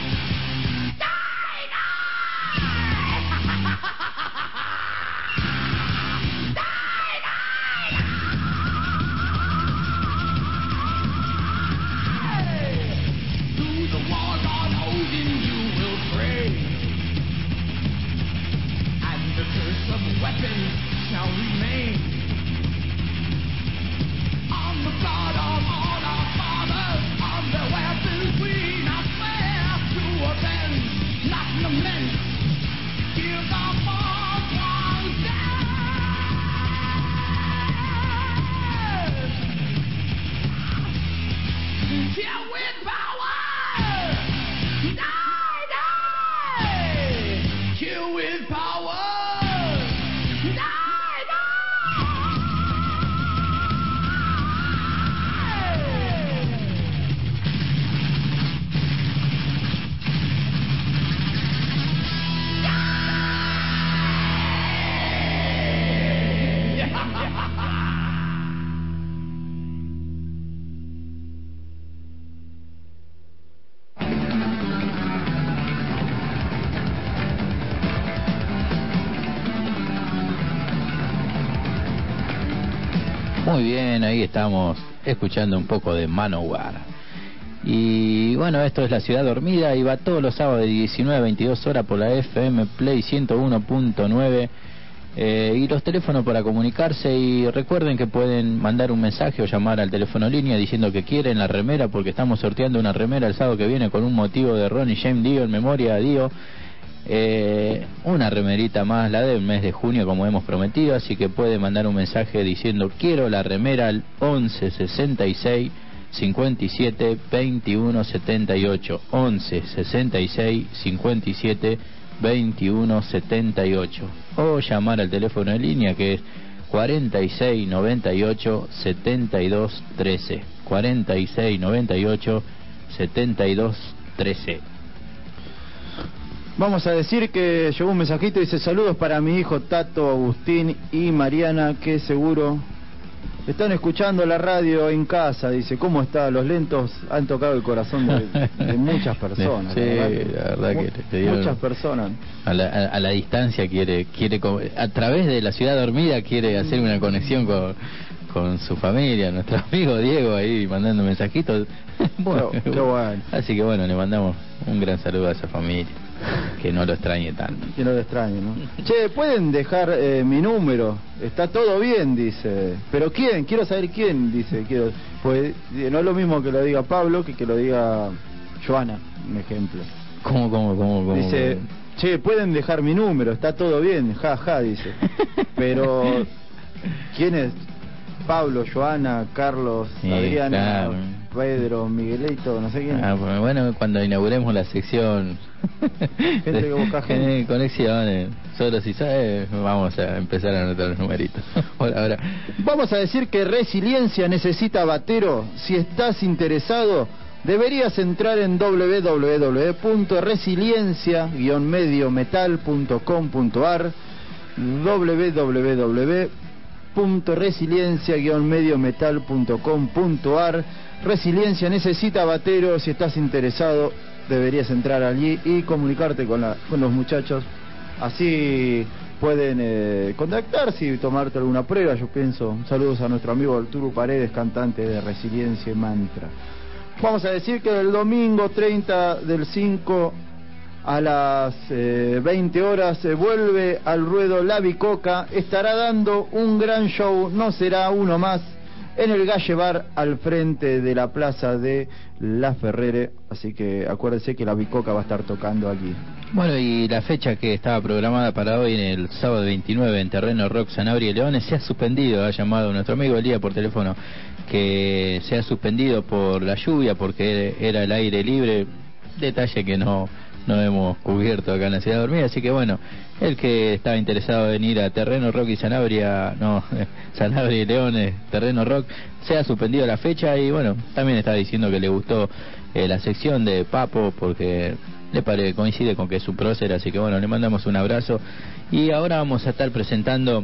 Weapons shall remain on the blood of all our fathers, on their weapons we now swear to avenge, not lament. Give the false ones death. Kill with power. Die, die. Kill with power. Muy bien, ahí estamos escuchando un poco de Manowar. Y bueno, esto es La Ciudad Dormida y va todos los sábados de 19 a 22 horas por la FM Play 101.9. Y los teléfonos para comunicarse, y recuerden que pueden mandar un mensaje o llamar al teléfono línea diciendo que quieren la remera, porque estamos sorteando una remera el sábado que viene con un motivo de Ronnie James Dio en memoria a Dio. Una remerita más, la del mes de junio como hemos prometido, así que puede mandar un mensaje diciendo quiero la remera al 11 66 57 21 78, 11 66 57 21 78, o llamar al teléfono en línea que es 46 98 72 13, 46 98 72 13. Vamos a decir que llegó un mensajito, dice saludos para mi hijo Tato, Agustín y Mariana, que seguro están escuchando la radio en casa. Dice, ¿cómo está? Los lentos han tocado el corazón de muchas personas. Sí, la verdad que te dieron, muchas personas. A la distancia quiere a través de La Ciudad Dormida quiere hacer una conexión con su familia. Nuestro amigo Diego ahí mandando mensajitos. Bueno, qué bueno. Así que bueno, le mandamos un gran saludo a esa familia. Que no lo extrañe tanto. Que no lo extrañe, ¿no? Che, pueden dejar mi número. Está todo bien, dice. ¿Pero quién? Quiero saber quién, dice. Pues no es lo mismo que lo diga Pablo que lo diga Joana, un ejemplo. ¿Cómo? Dice, che, pueden dejar mi número. Está todo bien, ja, dice. Pero, ¿quién es? Pablo, Joana, Carlos, sí, Adriana, claro. Pedro, Miguelito, no sé quién. Bueno, cuando inauguremos la sección gente que busca gente. Conexiones, solo si sabes, vamos a empezar a anotar los numeritos. Ahora. Vamos a decir que Resiliencia necesita batero. Si estás interesado, deberías entrar en www.resiliencia-mediometal.com.ar, www.resiliencia-mediometal.com.ar. Resiliencia necesita batero. Si estás interesado, deberías entrar allí y comunicarte con los muchachos. Así pueden contactarse y tomarte alguna prueba. Yo pienso, saludos a nuestro amigo Arturo Paredes, cantante de Resiliencia y Mantra. Vamos a decir que el domingo 30 del 5 a las 20 horas se vuelve al ruedo La Bicoca. Estará dando un gran show, no será uno más, en el Galle Bar al frente de la plaza de La Ferrere. Así que acuérdense que La Bicoca va a estar tocando allí. Bueno, y la fecha que estaba programada para hoy, en el sábado 29 en Terreno Rock Sanabria y Leones, se ha suspendido. Ha llamado nuestro amigo Elías por teléfono que se ha suspendido por la lluvia, porque era el aire libre, detalle que no hemos cubierto acá en La Ciudad Dormida. Así que bueno, el que estaba interesado en ir a Terreno Rock y Sanabria y Leones, Terreno Rock, se ha suspendido la fecha. Y bueno, también está diciendo que le gustó la sección de Papo, porque coincide con que es su prócer. Así que bueno, le mandamos un abrazo. Y ahora voy a estar presentando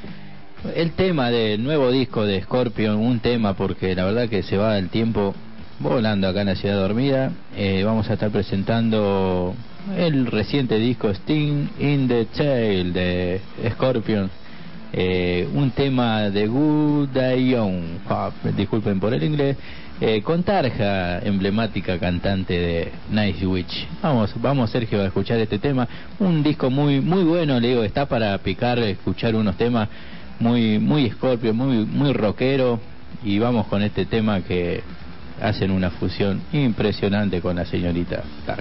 el tema del nuevo disco de Scorpion, un tema, porque la verdad que se va el tiempo volando acá en la ciudad dormida. Vamos a estar presentando el reciente disco Sting in the Tail de Scorpions, un tema de Good Day Young, disculpen por el inglés, con Tarja, emblemática cantante de Nightwish. Vamos Sergio a escuchar este tema, un disco muy bueno, le digo, está para picar, escuchar unos temas muy Scorpion, muy rockero, y vamos con este tema que hacen una fusión impresionante con la señorita Tarja.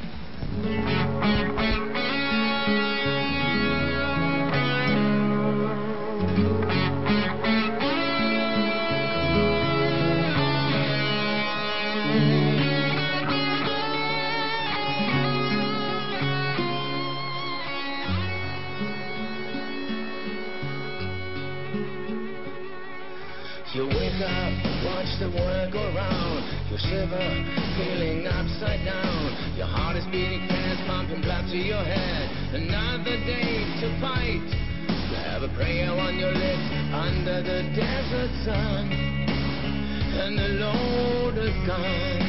You wake up, watch the world go round. You shiver, feeling upside down. Your heart is beating fast, pumping blood to your head. Another day to fight. You have a prayer on your lips under the desert sun, and the load is gone.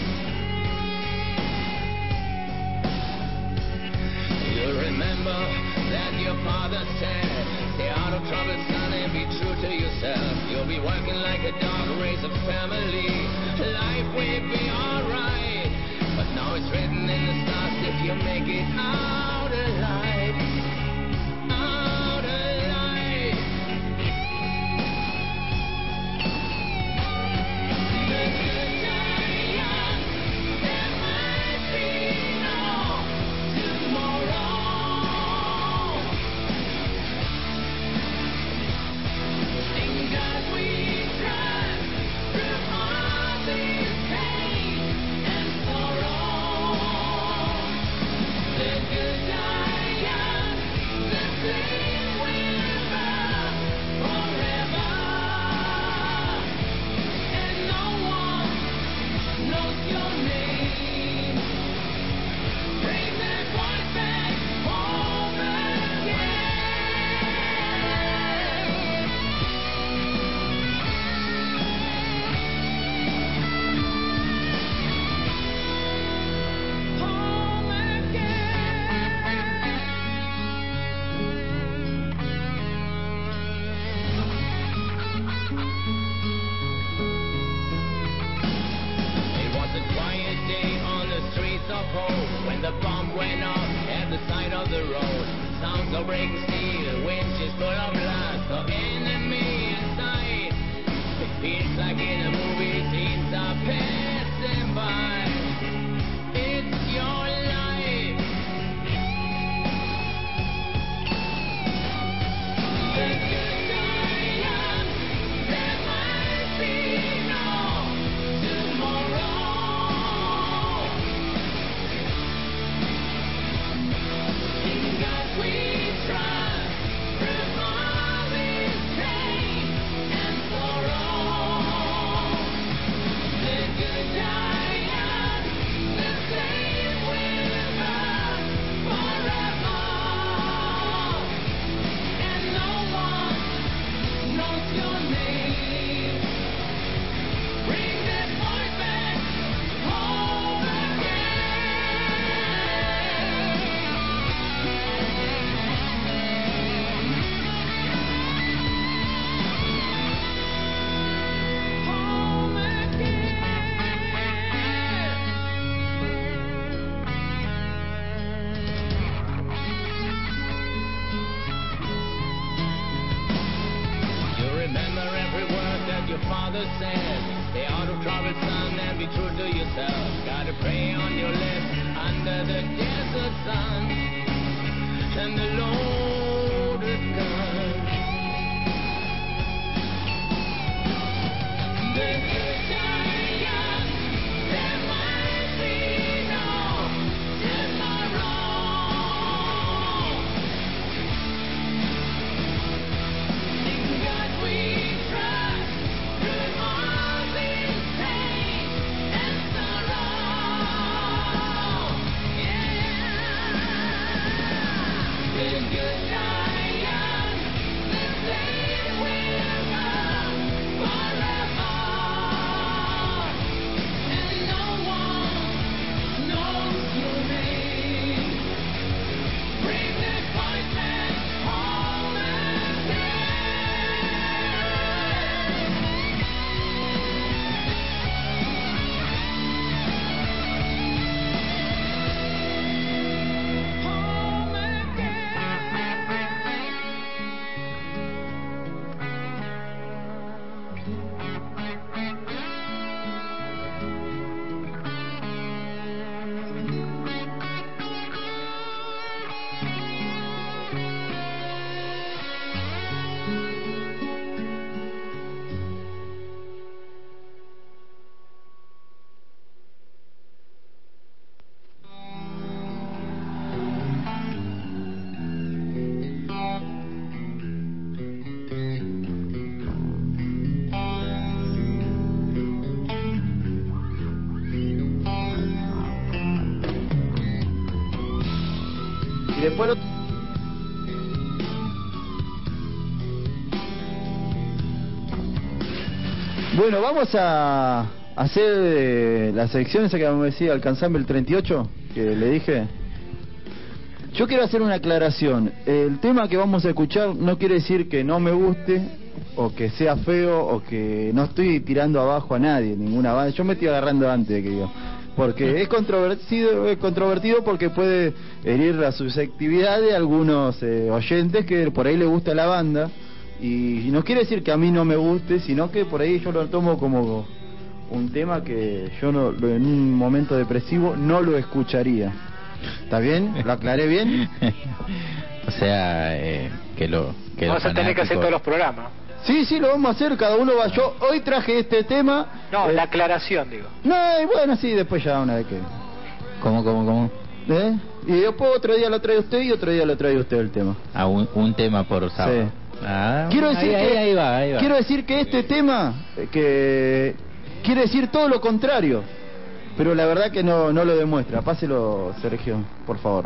You remember that your father said, stay out of trouble, son, and be true to yourself. You'll be working like a dog, raise a family. Life will be alright, but now it's written in the stars if you make it out alive. Out alive. The good die young, there might be no tomorrow. In God we trust, through all this pain and sorrow. The good die young, the flame will burn forever, and no one knows your name. Bring that voice back home again. Home It was a quiet day on the streets of Hope when the bomb went off at the side of the road. Sounds of breaking steel, winches full of blood, the enemy in sight. It feels like in a movie, scenes are passing by. It's your life. The good die young, there might be no tomorrow. In God we trust, through all this pain and sorrow. The good die young, the flame will burn forever, and no one knows your name. Bring that voice back home again. Home again. You remember every word that your father said. Stay out of trouble, son, and be true to yourself. Gotta pray on your lips under the desert sun, and the load is gone. The good die young, there might be no tomorrow. In God we trust, through all this pain and sorrow. Yeah. The good después Bueno, vamos a hacer la sección esa que me decía, alcanzame el 38, que le dije. Yo quiero hacer una aclaración. El tema que vamos a escuchar no quiere decir que no me guste, o que sea feo, o que no estoy tirando abajo a nadie, ninguna banda. Yo me estoy agarrando antes de que yo. Porque es controvertido porque puede herir la susceptibilidad de algunos oyentes que por ahí les gusta la banda. Y no quiere decir que a mí no me guste, sino que por ahí yo lo tomo como un tema que yo no, en un momento depresivo no lo escucharía. ¿Está bien? ¿Lo aclaré bien? O sea, que vamos a tener que hacer todos los programas. Sí, lo vamos a hacer, cada uno va. Yo hoy traje este tema. No, la aclaración, digo. No, y bueno, sí, después ya una vez que... ¿Cómo? Y después otro día lo trae usted y otro día lo trae usted el tema. Ah, un tema por sábado. Sí. Quiero decir ahí va. Quiero decir que este tema que quiere decir todo lo contrario, pero la verdad que no lo demuestra. Páselo, Sergio, por favor.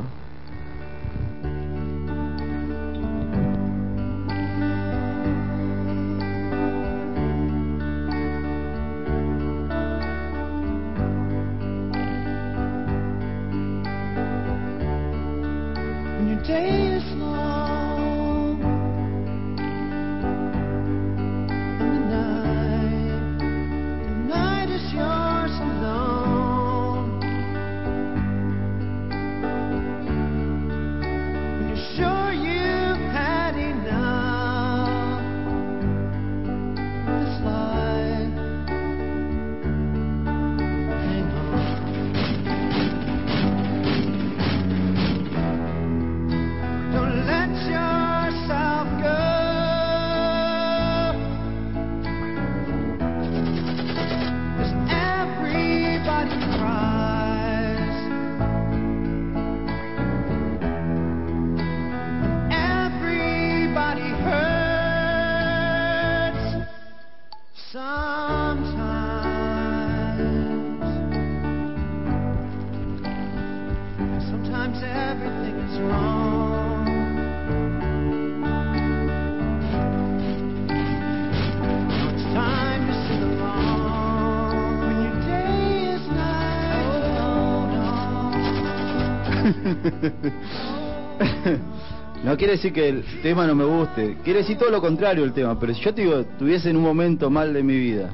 No quiere decir que el tema no me guste, quiere decir todo lo contrario el tema, pero si yo te digo, estuviese en un momento mal de mi vida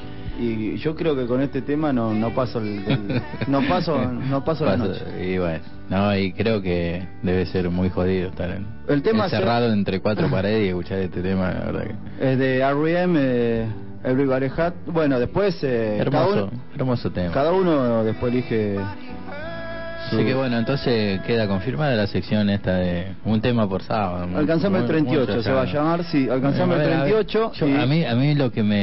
y yo creo que con este tema no paso no paso la noche. Y bueno, y creo que debe ser muy jodido estar encerrado entre cuatro paredes y escuchar este tema, la verdad que... Es de R.E.M., Everybody Hat. Bueno, después hermoso tema. Cada uno después elige. Así que bueno, entonces queda confirmada la sección esta de un tema por sábado. Alcanzame el 38, se va a llamar, sí, alcanzame el 38. A mí lo que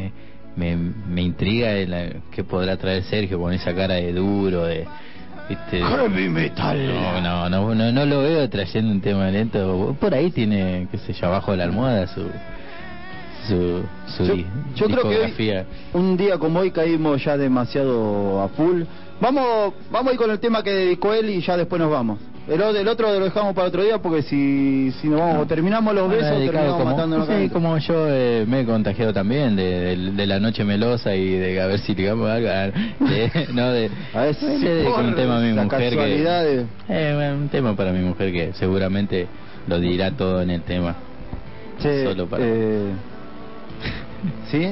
me intriga es qué podrá traer Sergio con esa cara de duro, de... Heavy metal. No lo veo trayendo un tema lento. Por ahí tiene, qué sé yo, abajo de la almohada yo creo que hoy, un día como hoy caímos ya demasiado a full. Vamos a ir con el tema que dedicó él y ya después nos vamos. El otro lo dejamos para otro día porque si nos vamos, terminamos los besos, terminamos matándonos. Sí, como yo me he contagiado también de la noche melosa y de a ver si digamos algo. A ver con un tema a mi mujer un tema para mi mujer que seguramente lo dirá todo en el tema. Solo para... ¿Sí?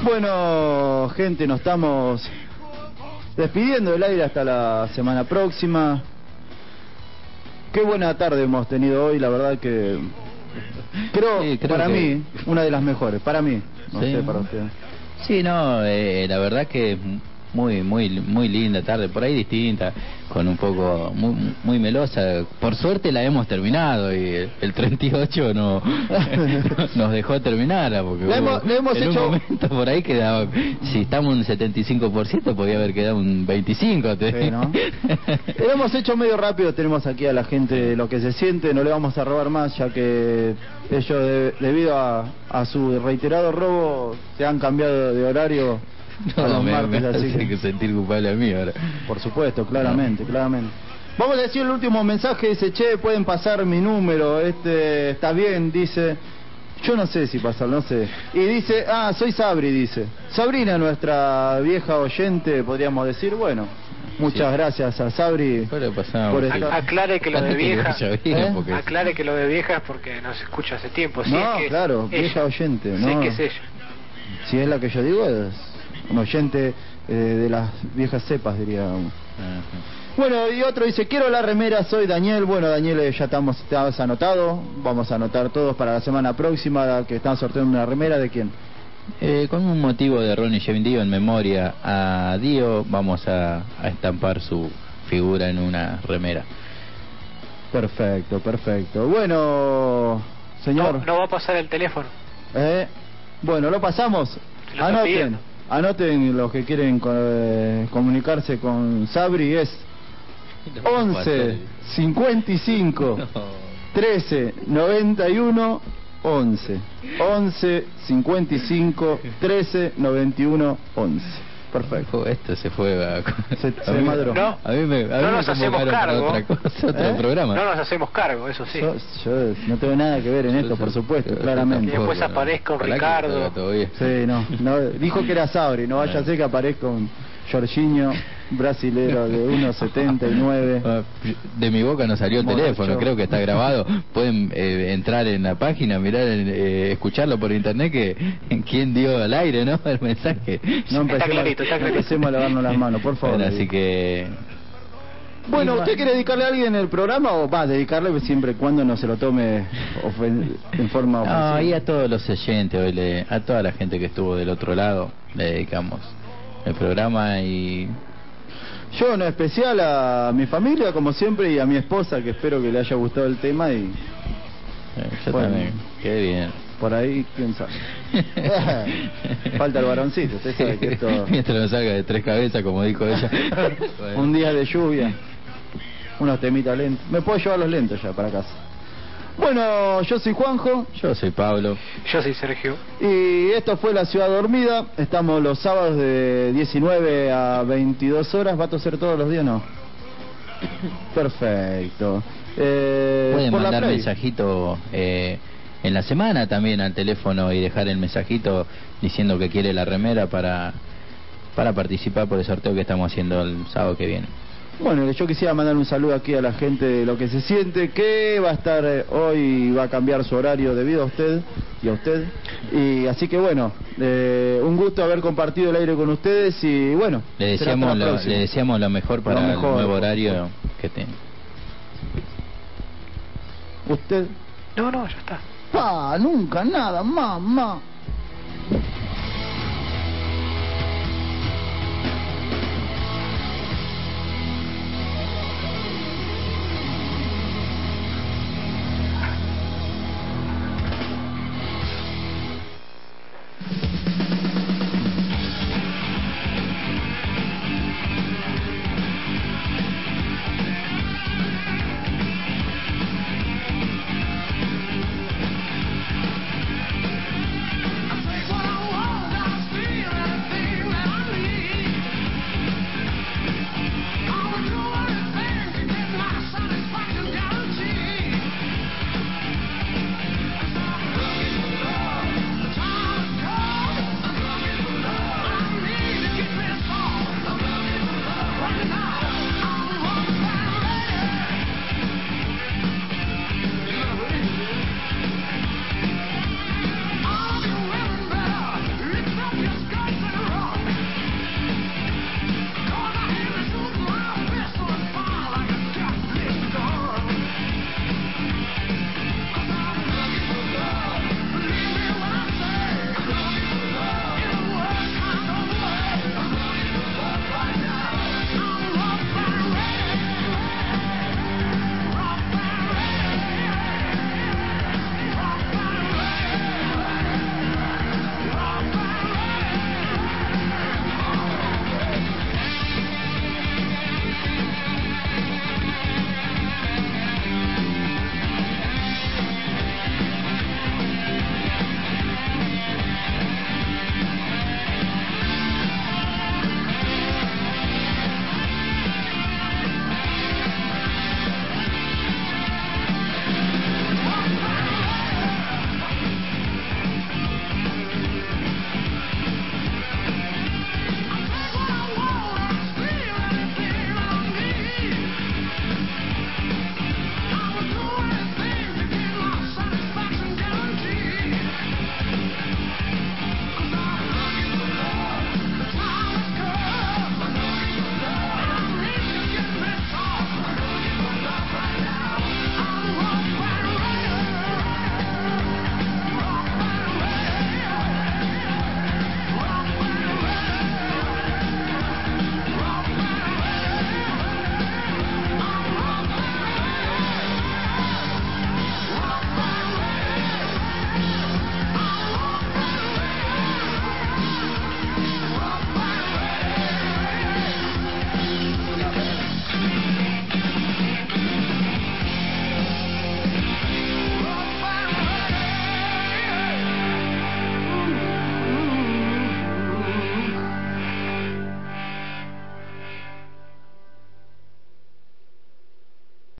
Bueno, gente, nos estamos despidiendo del aire hasta la semana próxima. Qué buena tarde hemos tenido hoy, la verdad que creo para mí una de las mejores, para mí, no sé para usted. Sí, no, la verdad que es muy linda tarde, por ahí distinta, con un poco muy melosa. Por suerte la hemos terminado y el 38 no nos dejó terminarla, porque le hemos en hecho... un momento por ahí quedaba, si estamos en un 75% podía haber quedado un 25%. Sí, ¿no? Lo hemos hecho medio rápido, tenemos aquí a la gente Lo que se siente, no le vamos a robar más, ya que ellos debido a su reiterado robo se han cambiado de horario. No, me hace que sentir culpable a mí ahora. Por supuesto, claramente. Vamos a decir el último mensaje, dice, che, pueden pasar mi número, está bien, dice, yo no sé si pasar, no sé. Y dice, soy Sabri, dice. Sabrina, nuestra vieja oyente, podríamos decir, bueno, muchas gracias a Sabri por estar. Aclare que lo de vieja, aclare que lo de vieja es porque no se escucha hace tiempo. Si no, es que claro, ella. vieja oyente, no. Sé que es ella. Si es la que yo digo, es un oyente de las viejas cepas, diría. Bueno, y otro dice, quiero la remera, soy Daniel. Bueno, Daniel, ya estamos anotado. Vamos a anotar todos para la semana próxima, que están sorteando una remera. ¿De quién? Con un motivo de Ronnie James Dio, en memoria a Dio, vamos a estampar su figura en una remera. Perfecto. Bueno, señor. No va a pasar el teléfono. Bueno, lo pasamos. Anoten los que quieren comunicarse con Sabri, es 11 55 13 91 11 55 13 91 11. Perfecto. Esto se fue se madró. No, a mí me nos hacemos cargo. Otro programa. No nos hacemos cargo, eso sí. Yo no tengo nada que ver en esto, por supuesto, claramente. Y después aparezca un Ricardo. Sí, no, dijo que era Sabri, no vaya a ser que aparezca un Jorginho brasilero de 1.79. De mi boca no salió el teléfono, creo que está grabado. Pueden entrar en la página, mirar, escucharlo por internet, que quién dio al aire, ¿no? El mensaje. No empecemos a lavarnos las manos, por favor. Bueno, así que... Bueno, ¿usted quiere dedicarle a alguien el programa o va a dedicarle siempre y cuando no se lo tome en forma ofensiva? No, y a todos los oyentes, hoy a toda la gente que estuvo del otro lado, le dedicamos el programa. Y yo en especial a mi familia, como siempre, y a mi esposa, que espero que le haya gustado el tema. Y yo también, qué bien. Por ahí, quién sabe. Falta el varoncito, usted sabe que esto... Mientras no salga de tres cabezas, como dijo ella. Bueno. Un día de lluvia, unos temitas lentos. Me puedo llevar los lentos ya para casa. Bueno, yo soy Juanjo. Yo soy Pablo. Yo soy Sergio. Y esto fue La Ciudad Dormida. Estamos los sábados de 19 a 22 horas. ¿Va a toser todos los días? No. Perfecto. Pueden mandar mensajito en la semana también al teléfono y dejar el mensajito diciendo que quiere la remera para participar por el sorteo que estamos haciendo el sábado que viene. Bueno, yo quisiera mandar un saludo aquí a la gente de Lo que se siente, que va a estar hoy, va a cambiar su horario debido a usted y a usted. Y así que bueno, un gusto haber compartido el aire con ustedes y bueno, le deseamos lo mejor para el nuevo horario que tenga. ¿Usted? No, ya está. Nunca nada, mamá.